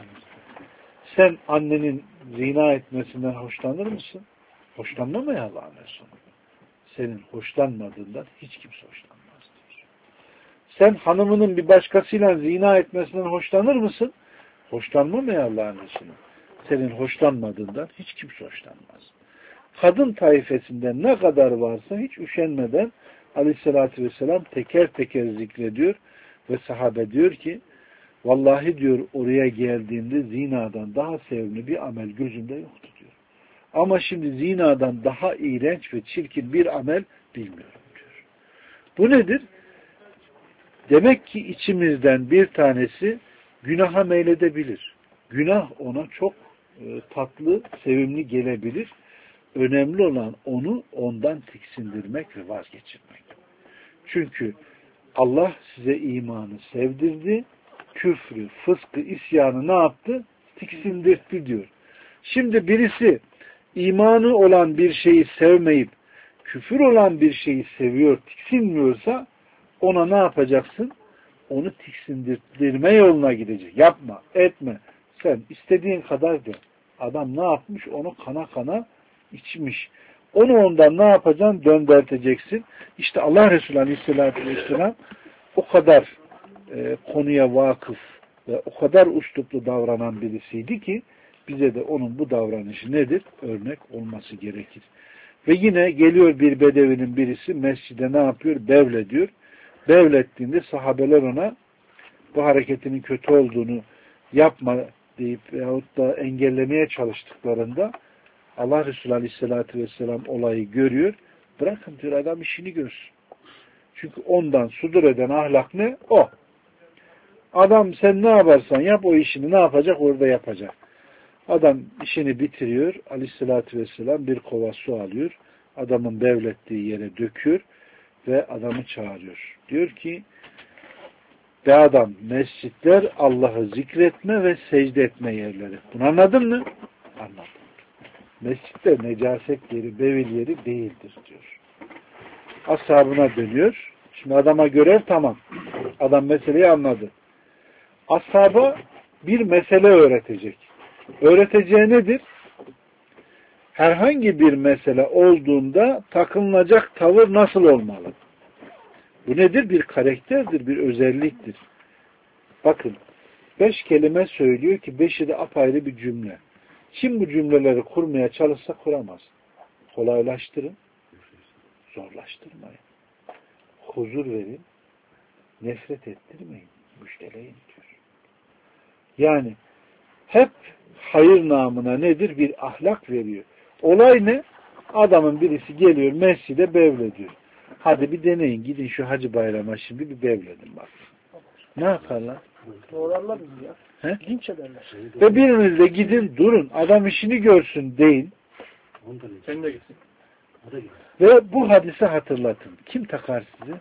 sen annenin zina etmesinden hoşlanır mısın? Hoşlanma mı ya Allah'ın Resulü? Senin hoşlanmadığından hiç kimse hoşlanmaz diyor. Sen hanımının bir başkasıyla zina etmesinden hoşlanır mısın? Hoşlanma mı ya Allah'ın Resulü? Senin hoşlanmadığından hiç kimse hoşlanmaz. Kadın taifesinden ne kadar varsa hiç üşenmeden Aleyhisselatü Vesselam teker teker zikrediyor ve sahabe diyor ki vallahi diyor oraya geldiğimde zinadan daha sevimli bir amel gözümde yoktu diyor. Ama şimdi zinadan daha iğrenç ve çirkin bir amel bilmiyorum diyor. Bu nedir? Demek ki içimizden bir tanesi günaha meyledebilir. Günah ona çok e, tatlı, sevimli gelebilir. Önemli olan onu ondan tiksindirmek ve vazgeçirmek. Çünkü Allah size imanı sevdirdi, küfrü, fıskı, isyanı ne yaptı? Tiksindirdi diyor. Şimdi birisi imanı olan bir şeyi sevmeyip küfür olan bir şeyi seviyor, tiksinmiyorsa ona ne yapacaksın? Onu tiksindirme yoluna gidecek. Yapma, etme. Sen istediğin kadar de. Adam ne yapmış? Onu kana kana içmiş. Onu ondan ne yapacaksın? Döndürteceksin. İşte Allah Resulü Aleyhisselatü Vesselam o kadar e, konuya vakıf ve o kadar üsluplu davranan birisiydi ki bize de onun bu davranışı nedir? Örnek olması gerekir. Ve yine geliyor bir bedevinin birisi mescide ne yapıyor? Bevlediyor. Bevlettiğinde sahabeler ona bu hareketinin kötü olduğunu yapma deyip veyahut da engellemeye çalıştıklarında Allah Resulü Aleyhisselatü Vesselam olayı görüyor. Bırakın diyor, adam işini görsün. Çünkü ondan sudur eden ahlak ne? O. Adam sen ne yaparsan yap, o işini ne yapacak? Orada yapacak. Adam işini bitiriyor. Aleyhisselatü Vesselam bir kova su alıyor. Adamın bevlettiği yere döküyor ve adamı çağırıyor. Diyor ki be adam, mescitler Allah'ı zikretme ve secde etme yerleri. Bunu anladın mı? Anladım. Mescitler necaset yeri, bevil yeri değildir diyor. Ashabına dönüyor. Şimdi adama görev tamam. Adam meseleyi anladı. Ashaba bir mesele öğretecek. Öğreteceği nedir? Herhangi bir mesele olduğunda takınılacak tavır nasıl olmalı? Bu nedir? Bir karakterdir, bir özelliktir. Bakın, beş kelime söylüyor ki beşi de apayrı bir cümle. Kim bu cümleleri kurmaya çalışsa kuramaz. Kolaylaştırın, zorlaştırmayın. Huzur verin, nefret ettirmeyin, müjdeleyin diyor. Yani hep hayır namına nedir? Bir ahlak veriyor. Olay ne? Adamın birisi geliyor mescide bevlediyor. Hadi bir deneyin. Gidin şu Hacı Bayram'a şimdi bir bevledin bak. Ne yaparlar? Doğrarlar bizi ya. He? Linç ederler. Ve biriniz de gidin durun. Adam işini görsün deyin. Sen de gitsin. Ve bu hadise hatırlatın. Kim takar sizi?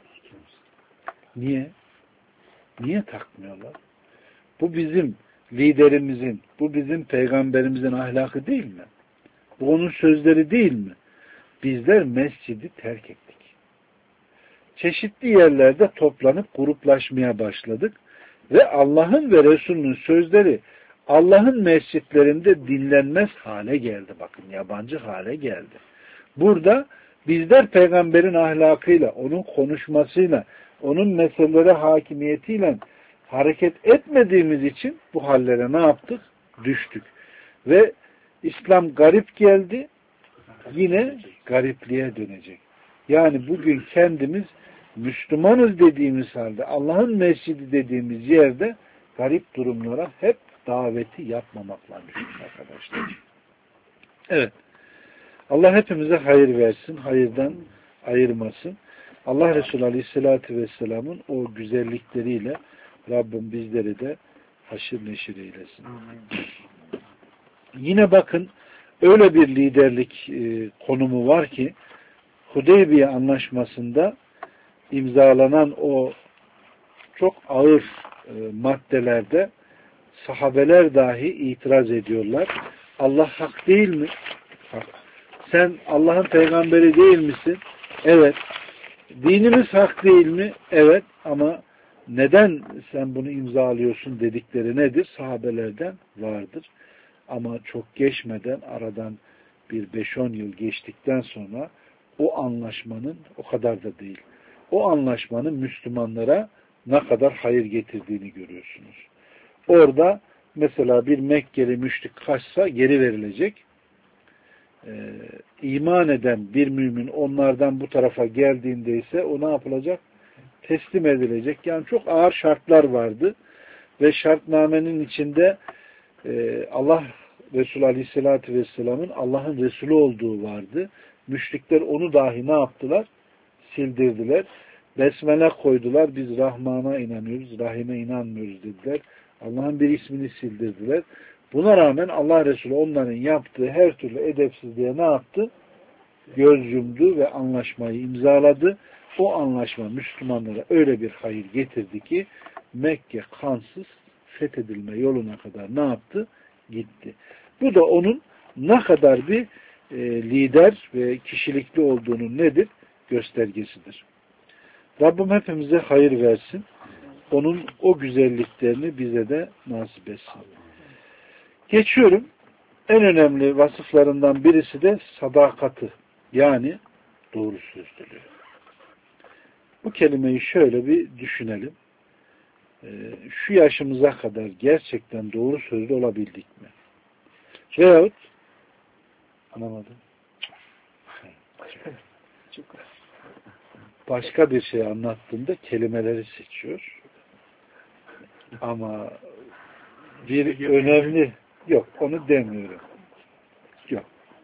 Niye? Niye takmıyorlar? Bu bizim liderimizin, bu bizim peygamberimizin ahlakı değil mi? Bu onun sözleri değil mi? Bizler mescidi terk ettik. Çeşitli yerlerde toplanıp gruplaşmaya başladık ve Allah'ın ve Resulünün sözleri Allah'ın mescitlerinde dinlenmez hale geldi. Bakın, yabancı hale geldi. Burada bizler peygamberin ahlakıyla, onun konuşmasıyla, onun meselelere hakimiyetiyle hareket etmediğimiz için bu hallere ne yaptık? Düştük. Ve İslam garip geldi, yine garipliğe dönecek. Yani bugün kendimiz Müslümanız dediğimiz halde, Allah'ın mescidi dediğimiz yerde garip durumlara hep daveti yapmamakla düşmüş arkadaşlar. Evet. Allah hepimize hayır versin, hayırdan ayırmasın. Allah Resulü Aleyhisselatü Vesselam'ın o güzellikleriyle Rabbim bizleri de haşir neşir eylesin. Yine bakın, öyle bir liderlik e, konumu var ki Hudeybiye anlaşmasında imzalanan o çok ağır e, maddelerde sahabeler dahi itiraz ediyorlar. Allah hak değil mi? Hak. Sen Allah'ın peygamberi değil misin? Evet. Dinimiz hak değil mi? Evet. Ama neden sen bunu imzalıyorsun dedikleri nedir? Sahabelerden vardır. Ama çok geçmeden, aradan bir beş on yıl geçtikten sonra o anlaşmanın o kadar da değil. O anlaşmanın Müslümanlara ne kadar hayır getirdiğini görüyorsunuz. Orada mesela bir Mekkeli müşrik kaçsa geri verilecek. Ee, iman eden bir mümin onlardan bu tarafa geldiğinde ise o ne yapılacak? Teslim edilecek. Yani çok ağır şartlar vardı. Ve şartnamenin içinde e, Allah Resulü Aleyhisselatü Vesselam'ın Allah'ın Resulü olduğu vardı. Müşrikler onu dahi ne yaptılar? Sildirdiler. Besmele koydular. Biz Rahman'a inanıyoruz, Rahim'e inanmıyoruz dediler. Allah'ın bir ismini sildirdiler. Buna rağmen Allah Resulü onların yaptığı her türlü edepsizliğe ne yaptı? Göz yumdu ve anlaşmayı imzaladı. O anlaşma Müslümanlara öyle bir hayır getirdi ki Mekke kansız fethedilme yoluna kadar ne yaptı? Gitti. Bu da onun ne kadar bir e, lider ve kişilikli olduğunun nedir? Göstergesidir. Rabbim hepimize hayır versin. Onun o güzelliklerini bize de nasip etsin. Geçiyorum. En önemli vasıflarından birisi de sadakati. Yani doğru sözlülüğü. Bu kelimeyi şöyle bir düşünelim. Ee, şu yaşımıza kadar gerçekten doğru sözlü olabildik mi? Veyahut anlamadım. Başka bir şey anlattığında kelimeleri seçiyor. Ama bir önemli yok. Onu demiyorum. Yok.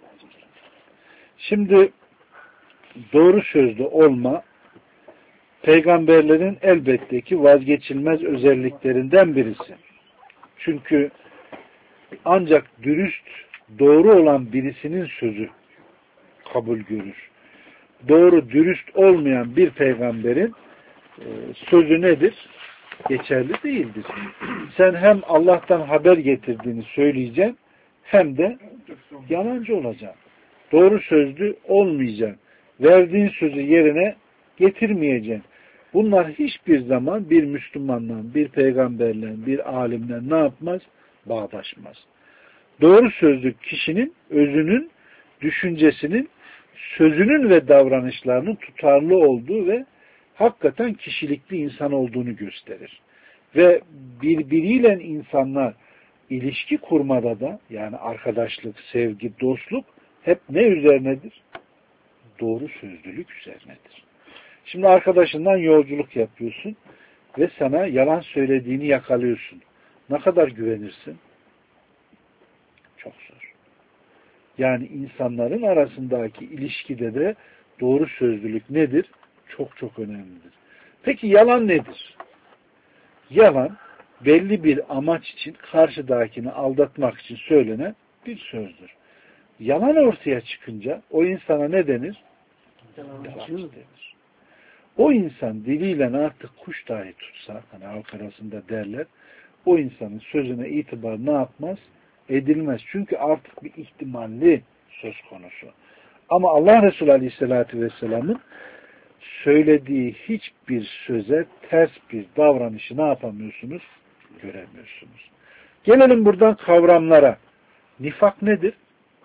Şimdi doğru sözlü olma peygamberlerin elbette ki vazgeçilmez özelliklerinden birisi. Çünkü ancak dürüst, doğru olan birisinin sözü kabul görür. Doğru, dürüst olmayan bir peygamberin e, sözü nedir? Geçerli değildir. Sen hem Allah'tan haber getirdiğini söyleyeceksin hem de yalancı olacaksın. Doğru sözlü olmayacaksın. Verdiğin sözü yerine getirmeyeceksin. Bunlar hiçbir zaman bir Müslümanla, bir peygamberle, bir alimle ne yapmaz? Bağdaşmaz. Doğru sözlü kişinin özünün, düşüncesinin, sözünün ve davranışlarının tutarlı olduğu ve hakikaten kişilikli insan olduğunu gösterir. Ve birbiriyle insanlar ilişki kurmada da yani arkadaşlık, sevgi, dostluk hep ne üzerinedir? Doğru sözlülük üzerinedir. Şimdi arkadaşından yolculuk yapıyorsun ve sana yalan söylediğini yakalıyorsun. Ne kadar güvenirsin? Çok zor. Yani insanların arasındaki ilişkide de doğru sözlülük nedir? Çok çok önemlidir. Peki yalan nedir? Yalan belli bir amaç için karşıdakini aldatmak için söylenen bir sözdür. Yalan ortaya çıkınca o insana ne denir? Yalancı denir. O insan diliyle artık kuş dahi tutsa, hani halk arasında derler, o insanın sözüne itibar ne yapmaz? Edilmez. Çünkü artık bir ihtimalli söz konusu. Ama Allah Resulü Aleyhisselatü Vesselam'ın söylediği hiçbir söze ters bir davranışı ne yapamıyorsunuz? Göremiyorsunuz. Gelelim buradan kavramlara. Nifak nedir?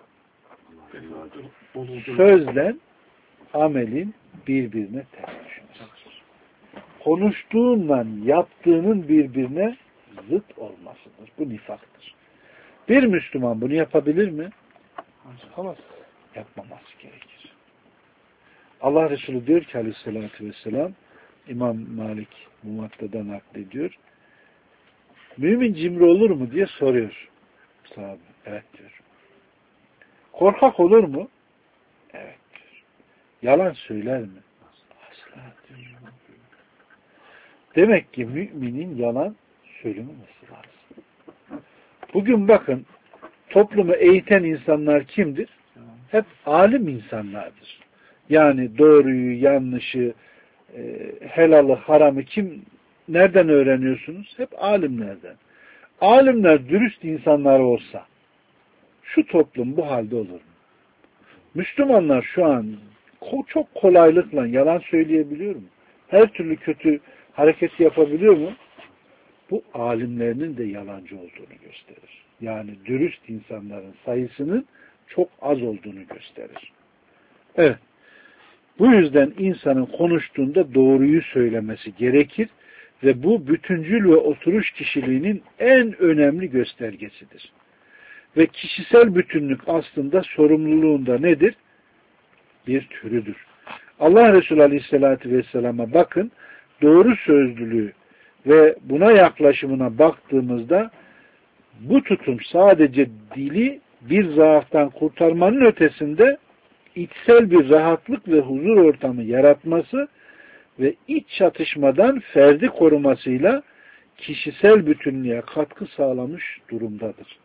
Sözle amelin birbirine ters düşmesidir. Konuştuğunla yaptığının birbirine zıt olmasıdır. Bu nifaktır. Bir Müslüman bunu yapabilir mi? Yapamaz. Yapmaması gerekir. Allah Resulü diyor ki Aleyhisselatü Vesselam, İmam Malik Muvatta'dan naklediyor. Mümin cimri olur mu diye soruyor sahabe. Evet diyor. Korkak olur mu? Evet diyor. Yalan söyler mi? Asla diyor. Demek ki müminin yalan söylememesi lazım. Bugün bakın toplumu eğiten insanlar kimdir? Hep alim insanlardır. Yani doğruyu, yanlışı, e, helalı, haramı kim nereden öğreniyorsunuz? Hep alimlerden. Alimler dürüst insanlar olsa şu toplum bu halde olur mu? Müslümanlar şu an çok kolaylıkla yalan söyleyebiliyor mu? Her türlü kötü hareket yapabiliyor mu? Bu alimlerinin de yalancı olduğunu gösterir. Yani dürüst insanların sayısının çok az olduğunu gösterir. Evet. Bu yüzden insanın konuştuğunda doğruyu söylemesi gerekir ve bu bütüncül ve oturuş kişiliğinin en önemli göstergesidir. Ve kişisel bütünlük aslında sorumluluğunda nedir? Bir türüdür. Allah Resulü Aleyhisselatü Vesselam'a bakın, doğru sözlülüğü ve buna yaklaşımına baktığımızda bu tutum sadece dili bir zaaftan kurtarmanın ötesinde içsel bir rahatlık ve huzur ortamı yaratması ve iç çatışmadan ferdi korumasıyla kişisel bütünlüğe katkı sağlamış durumdadır.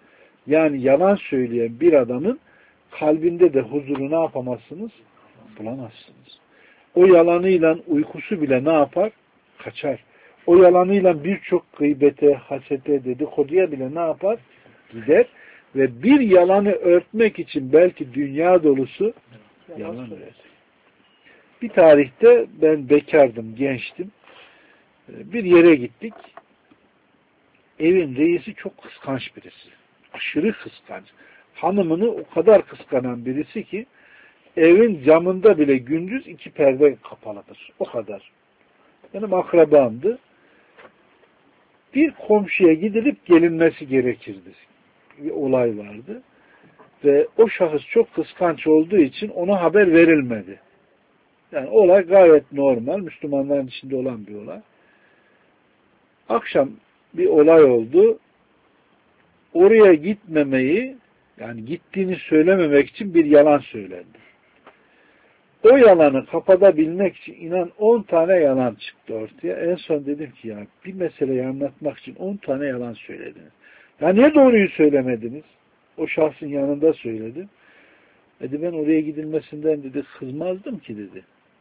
Yani yalan söyleyen bir adamın kalbinde de huzuru ne yapamazsınız? Bulamazsınız. O yalanıyla uykusu bile ne yapar? Kaçar. O yalanıyla birçok gıybete, hasete, dedikoduya bile ne yapar? Gider. Ve bir yalanı örtmek için belki dünya dolusu yalan üretir. Bir tarihte ben bekardım, gençtim. Bir yere gittik. Evin reisi çok kıskanç birisi. Aşırı kıskanç. Hanımını o kadar kıskanan birisi ki evin camında bile gündüz iki perde kapalıdır. O kadar. Benim akrabamdı. Bir komşuya gidilip gelinmesi gerekirdi. Bir olay vardı. Ve o şahıs çok kıskanç olduğu için ona haber verilmedi. Yani olay gayet normal. Müslümanların içinde olan bir olay. Akşam bir olay oldu. Oraya gitmemeyi, yani gittiğini söylememek için bir yalan söylendi. O yalanı kapatabilmek için inan on tane yalan çıktı ortaya. En son dedim ki ya bir meseleyi anlatmak için on tane yalan söylediniz. Ya niye doğruyu söylemediniz? O şahsın yanında söyledim. Dedi ben oraya gidilmesinden dedi kızmazdım ki dedi.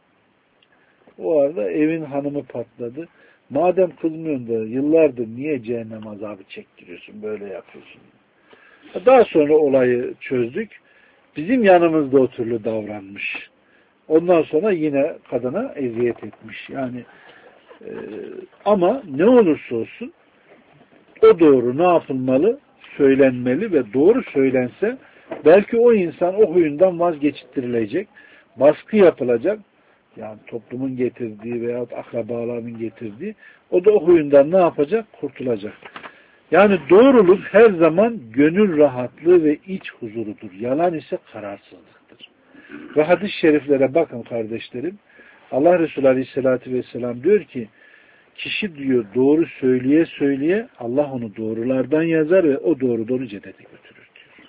O arada evin hanımı patladı. Madem kızmıyorsun da yıllardır niye cehennem azabı çektiriyorsun, böyle yapıyorsun? Daha sonra olayı çözdük. Bizim yanımızda o türlü davranmış. Ondan sonra yine kadına eziyet etmiş. Yani e, ama ne olursa olsun o doğru ne yapılmalı? Söylenmeli ve doğru söylense belki o insan o huyundan vazgeçtirilecek, baskı yapılacak. Yani toplumun getirdiği veyahut akrabalarının getirdiği, o da o huyundan ne yapacak? Kurtulacak. Yani doğruluk her zaman gönül rahatlığı ve iç huzurudur. Yalan ise kararsızlıktır. Ve hadis-i şeriflere bakın kardeşlerim. Allah Resulü Aleyhisselatü Vesselam diyor ki, kişi diyor doğru söyleye söyleye Allah onu doğrulardan yazar ve o doğru doğru cennete götürür diyor.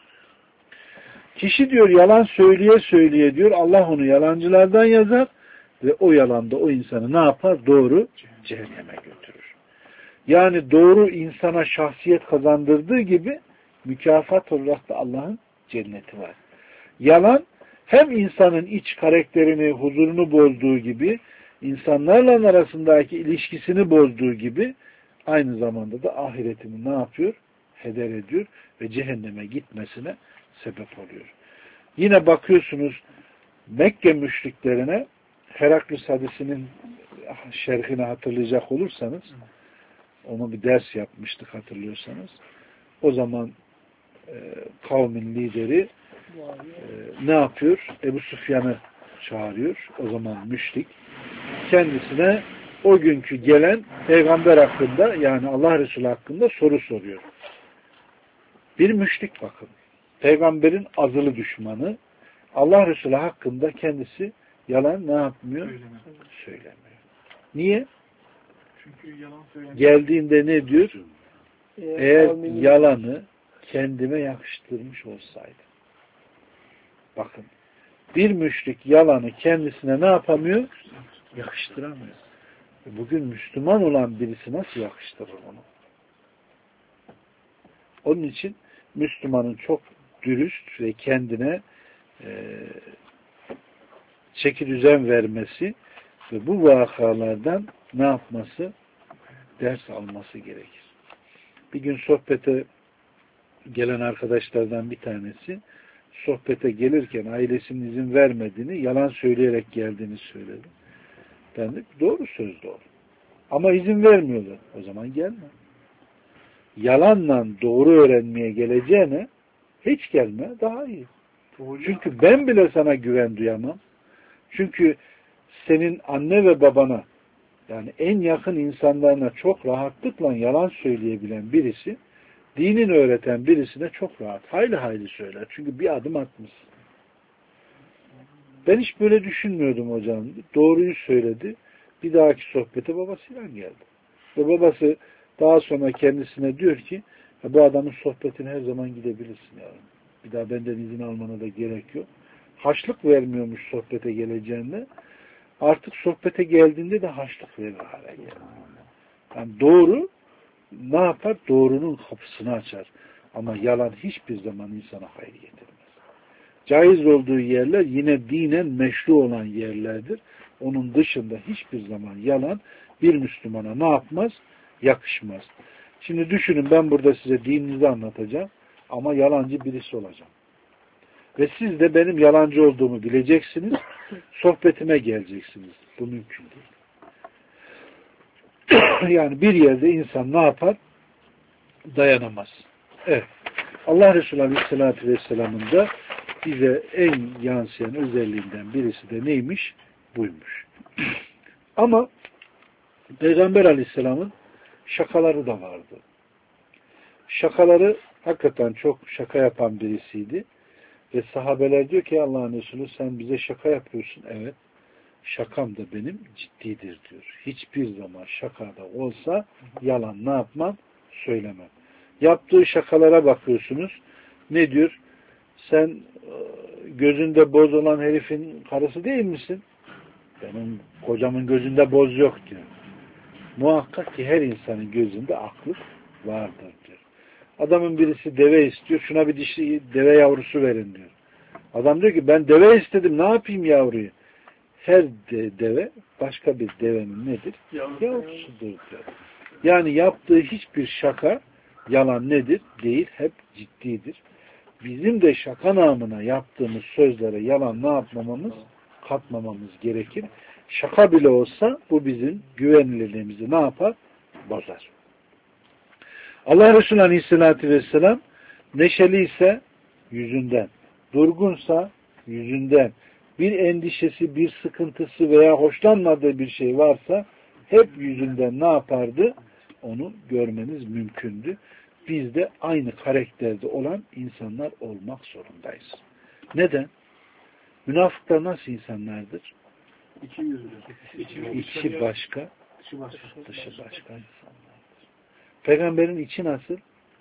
Kişi diyor yalan söyleye söyleye diyor Allah onu yalancılardan yazar ve o yalanda o insanı ne yapar? Doğru cehenneme götürür. Yani doğru insana şahsiyet kazandırdığı gibi mükafat olarak da Allah'ın cenneti var. Yalan hem insanın iç karakterini, huzurunu bozduğu gibi, insanlarla arasındaki ilişkisini bozduğu gibi aynı zamanda da ahiretini ne yapıyor? Heder ediyor ve cehenneme gitmesine sebep oluyor. Yine bakıyorsunuz Mekke müşriklerine Heraklus hadisinin şerhini hatırlayacak olursanız, onu bir ders yapmıştık hatırlıyorsanız, o zaman e, kavmin lideri e, ne yapıyor? Ebu Süfyan'ı çağırıyor. O zaman müşrik. Kendisine o günkü gelen peygamber hakkında, yani Allah Resulü hakkında soru soruyor. Bir müşrik bakın. Peygamberin azılı düşmanı. Allah Resulü hakkında kendisi yalan ne yapmıyor? Söylemiyor. Söylemiyor. Niye? Çünkü yalan söylemiyor. Geldiğinde ne diyor? Eğer yalanı kendime yakıştırmış olsaydım. Bakın. Bir müşrik yalanı kendisine ne yapamıyor? Yakıştıramıyor. Bugün Müslüman olan birisi nasıl yakıştırır onu? Onun için Müslümanın çok dürüst ve kendine e, çeki düzen vermesi ve bu vakalardan ne yapması? Ders alması gerekir. Bir gün sohbete gelen arkadaşlardan bir tanesi sohbete gelirken ailesinin izin vermediğini, yalan söyleyerek geldiğini söyledi. Ben de doğru söz doğru. Ama izin vermiyorlar. O zaman gelme. Yalanla doğru öğrenmeye geleceğine hiç gelme daha iyi. Doğru. Çünkü ben bile sana güven duyamam. Çünkü senin anne ve babana, yani en yakın insanlarına çok rahatlıkla yalan söyleyebilen birisi, dinini öğreten birisine çok rahat, hayli hayli söyler. Çünkü bir adım atmış. Ben hiç böyle düşünmüyordum hocam. Doğruyu söyledi. Bir dahaki sohbete babasıyla geldi. Ve babası daha sonra kendisine diyor ki, bu adamın sohbetine her zaman gidebilirsin yani. Bir daha benden izin almana da gerek yok. Haçlık vermiyormuş sohbete geleceğinde. Artık sohbete geldiğinde de haçlık verir hale geldi. Yani doğru ne yapar? Doğrunun kapısını açar. Ama yalan hiçbir zaman insana hayır getirmez. Caiz olduğu yerler yine dinen meşru olan yerlerdir. Onun dışında hiçbir zaman yalan bir Müslümana ne yapmaz? Yakışmaz. Şimdi düşünün, ben burada size dininizi anlatacağım ama yalancı birisi olacağım. Ve siz de benim yalancı olduğumu bileceksiniz. Sohbetime geleceksiniz. Bu mümkün değil. Yani bir yerde insan ne yapar? Dayanamaz. Evet. Allah Resulü Aleyhisselatü Vesselam'ın da bize en yansıyan özelliğinden birisi de neymiş? Buymuş. Ama Peygamber Aleyhisselam'ın şakaları da vardı. Şakaları hakikaten çok şaka yapan birisiydi. Ve sahabeler diyor ki Allah'ın Resulü sen bize şaka yapıyorsun. Evet. Şakam da benim ciddidir diyor. Hiçbir zaman şakada olsa yalan ne yapmam? Söylemem. Yaptığı şakalara bakıyorsunuz. Ne diyor? Sen gözünde boz olan herifin karısı değil misin? Benim kocamın gözünde boz yok diyor. Muhakkak ki her insanın gözünde aklı vardır diyor. Adamın birisi deve istiyor. Şuna bir dişi deve yavrusu verin diyor. Adam diyor ki ben deve istedim. Ne yapayım yavruyu? Her de, deve başka bir devenin nedir? Yavrusudur diyor. Yani yaptığı hiçbir şaka yalan nedir? Değil. Hep ciddidir. Bizim de şaka namına yaptığımız sözlere yalan ne yapmamamız? Katmamamız gerekir. Şaka bile olsa bu bizim güvenilirliğimizi ne yapar? Bozar. Allah Resulü Aleyhisselatü Vesselam neşeli ise yüzünden, durgunsa yüzünden, bir endişesi, bir sıkıntısı veya hoşlanmadığı bir şey varsa hep yüzünden ne yapardı? Onu görmeniz mümkündü. Biz de aynı karakterde olan insanlar olmak zorundayız. Neden? Münafıklar nasıl insanlardır? İki yüzlü. İçi, İçi başka, dışı başka. dışı başka insanlardır. Peygamberin içi nasıl?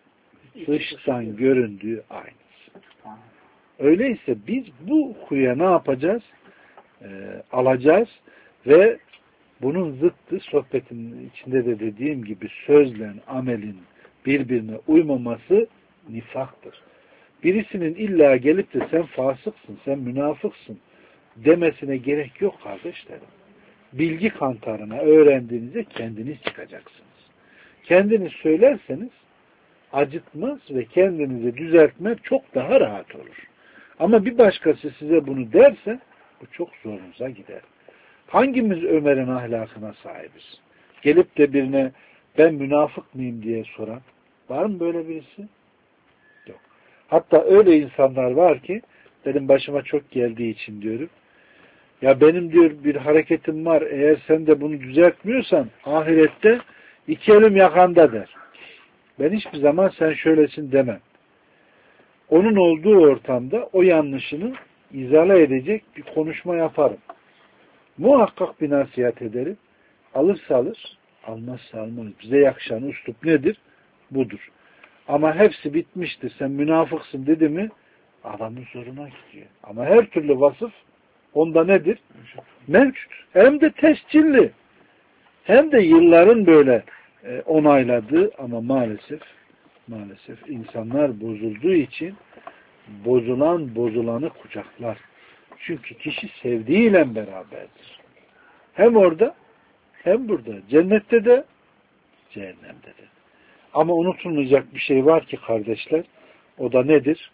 Dıştan göründüğü aynısı. Öyleyse biz bu huya ne yapacağız? Ee, alacağız ve bunun zıttı sohbetin içinde de dediğim gibi sözle amelin birbirine uymaması nifaktır. Birisinin illa gelip de sen fasıksın, sen münafıksın demesine gerek yok kardeşlerim. Bilgi kantarına öğrendiğinizde kendiniz çıkacaksınız. Kendiniz söylerseniz acıtmaz ve kendinizi düzeltmek çok daha rahat olur. Ama bir başkası size bunu derse bu çok zorunuza gider. Hangimiz Ömer'in ahlakına sahibiz? Gelip de birine ben münafık mıyım diye soran var mı böyle birisi? Yok. Hatta öyle insanlar var ki benim başıma çok geldiği için diyorum. Ya benim diyor bir hareketim var. Eğer sen de bunu düzeltmiyorsan ahirette iki elim yakanda der. Ben hiçbir zaman sen şöylesin demem. Onun olduğu ortamda o yanlışını izale edecek bir konuşma yaparım. Muhakkak bir nasihat ederim. Alırsa alır, almazsa almaz. Bize yakışan üslup nedir? Budur. Ama hepsi bitmiştir. Sen münafıksın dedi mi adamın zoruna gidiyor. Ama her türlü vasıf onda nedir? Mevcut. Hem de tescilli. Hem de yılların böyle e, onayladığı ama maalesef maalesef insanlar bozulduğu için bozulan bozulanı kucaklar. Çünkü kişi sevdiğiyle beraberdir. Hem orada hem burada. Cennette de cehennemde de. Ama unutulmayacak bir şey var ki kardeşler, o da nedir?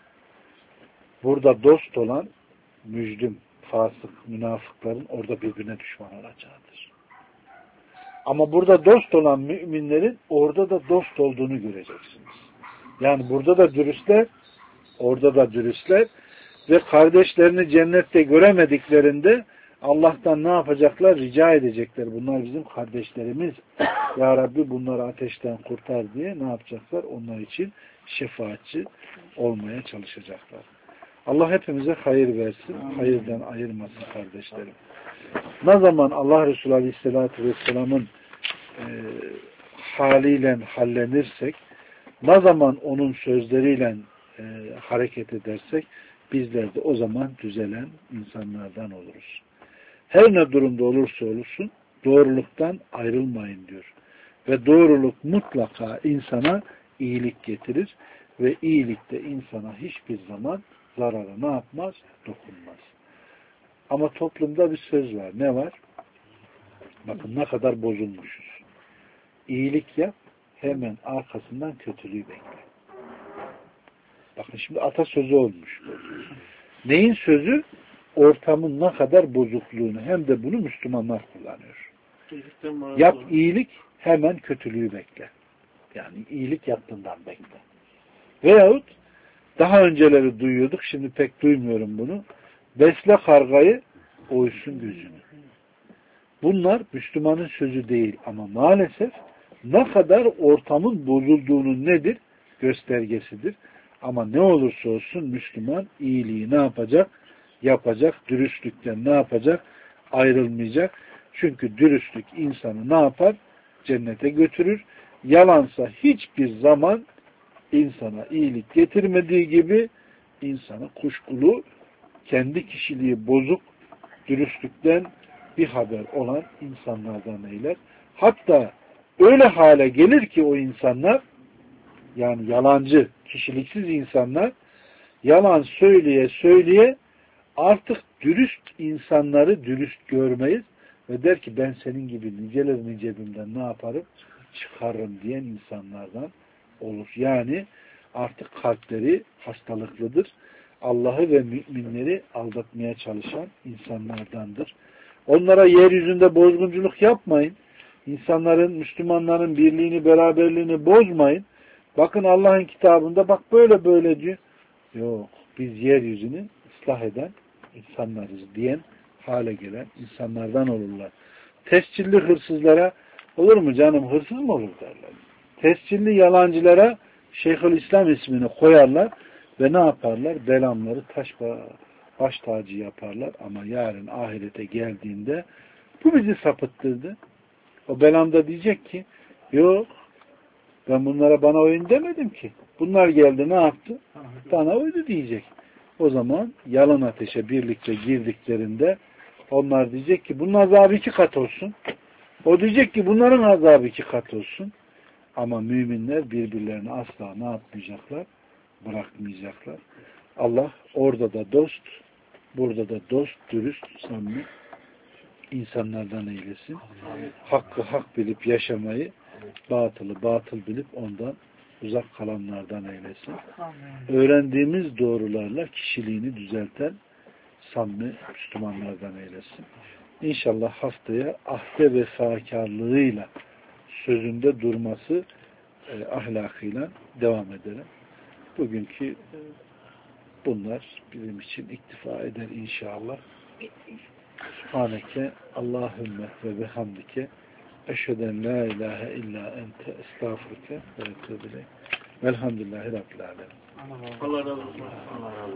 Burada dost olan müjdüm, fasık, münafıkların orada birbirine düşman olacağıdır. Ama burada dost olan müminlerin orada da dost olduğunu göreceksiniz. Yani burada da dürüstler, orada da dürüstler ve kardeşlerini cennette göremediklerinde Allah'tan ne yapacaklar? Rica edecekler. Bunlar bizim kardeşlerimiz. Ya Rabbi bunları ateşten kurtar diye ne yapacaklar? Onlar için şefaatçi olmaya çalışacaklar. Allah hepimize hayır versin. Hayırdan ayırmasın kardeşlerim. Ne zaman Allah Resulü Aleyhisselatü Vesselam'ın e, haliyle hallenirsek, ne zaman onun sözleriyle e, hareket edersek, bizler de o zaman düzelen insanlardan oluruz. Her ne durumda olursa olursun, doğruluktan ayrılmayın diyor. Ve doğruluk mutlaka insana iyilik getirir. Ve iyilikte insana hiçbir zaman zararı ne yapmaz? Dokunmaz. Ama toplumda bir söz var. Ne var? Bakın ne kadar bozulmuşuz. İyilik yap, hemen arkasından kötülüğü bekle. Bakın şimdi atasözü olmuş. Neyin sözü? Ortamın ne kadar bozukluğunu, hem de bunu Müslümanlar kullanıyor. Yap iyilik, hemen kötülüğü bekle. Yani iyilik yaptığından bekle. Veyahut daha önceleri duyuyorduk, şimdi pek duymuyorum bunu. Besle kargayı, oysun gözünü. Bunlar Müslümanın sözü değil ama maalesef ne kadar ortamın bozulduğunun nedir? Göstergesidir. Ama ne olursa olsun Müslüman iyiliği ne yapacak? Yapacak. Dürüstlükten ne yapacak? Ayrılmayacak. Çünkü dürüstlük insanı ne yapar? Cennete götürür. Yalansa hiçbir zaman insana iyilik getirmediği gibi insanı kuşkulu, kendi kişiliği bozuk, dürüstlükten bir haber olan insanlardan eyler. Hatta öyle hale gelir ki o insanlar, yani yalancı, kişiliksiz insanlar yalan söyleye söyleye artık dürüst insanları dürüst görmeyiz ve der ki ben senin gibi nicelerini cebimden ne yaparım? Çıkarırım diyen insanlardan olur. Yani artık kalpleri hastalıklıdır. Allah'ı ve müminleri aldatmaya çalışan insanlardandır. Onlara yeryüzünde bozgunculuk yapmayın. İnsanların, Müslümanların birliğini, beraberliğini bozmayın. Bakın Allah'ın kitabında bak böyle böyle diyor. Yok, biz yeryüzünü ıslah eden insanlarız diyen hale gelen insanlardan olurlar. Tescilli hırsızlara olur mu canım hırsız mı olur derler. Tescilli yalancılara Şeyhülislam ismini koyarlar ve ne yaparlar? Belamları taş baş tacı yaparlar ama yarın ahirete geldiğinde bu bizi sapıttırdı. O belamda diyecek ki yok ben bunlara bana oyun demedim ki. Bunlar geldi ne yaptı? Bana uydu diyecek. O zaman yalan ateşe birlikte girdiklerinde onlar diyecek ki bunun azabı iki kat olsun. O diyecek ki bunların azabı iki kat olsun. Ama müminler birbirlerini asla ne yapmayacaklar? Bırakmayacaklar. Allah orada da dost, burada da dost, dürüst, samimi insanlardan eylesin. Hakkı hak bilip yaşamayı, batılı batıl bilip ondan uzak kalanlardan eylesin. Öğrendiğimiz doğrularla kişiliğini düzelten samimi Müslümanlardan eylesin. İnşallah haftaya ahde vefakarlığıyla sözünde durması e, ahlakıyla devam edelim. Bugünkü e, bunlar bizim için iktifa eder inşallah. Subhaneke Allahümme ve bihamdike eşheden la ilahe illa ente estağfurke ve etûbü ileyk. Velhamdülillahi Rabbil alemin. Allah razı olsun.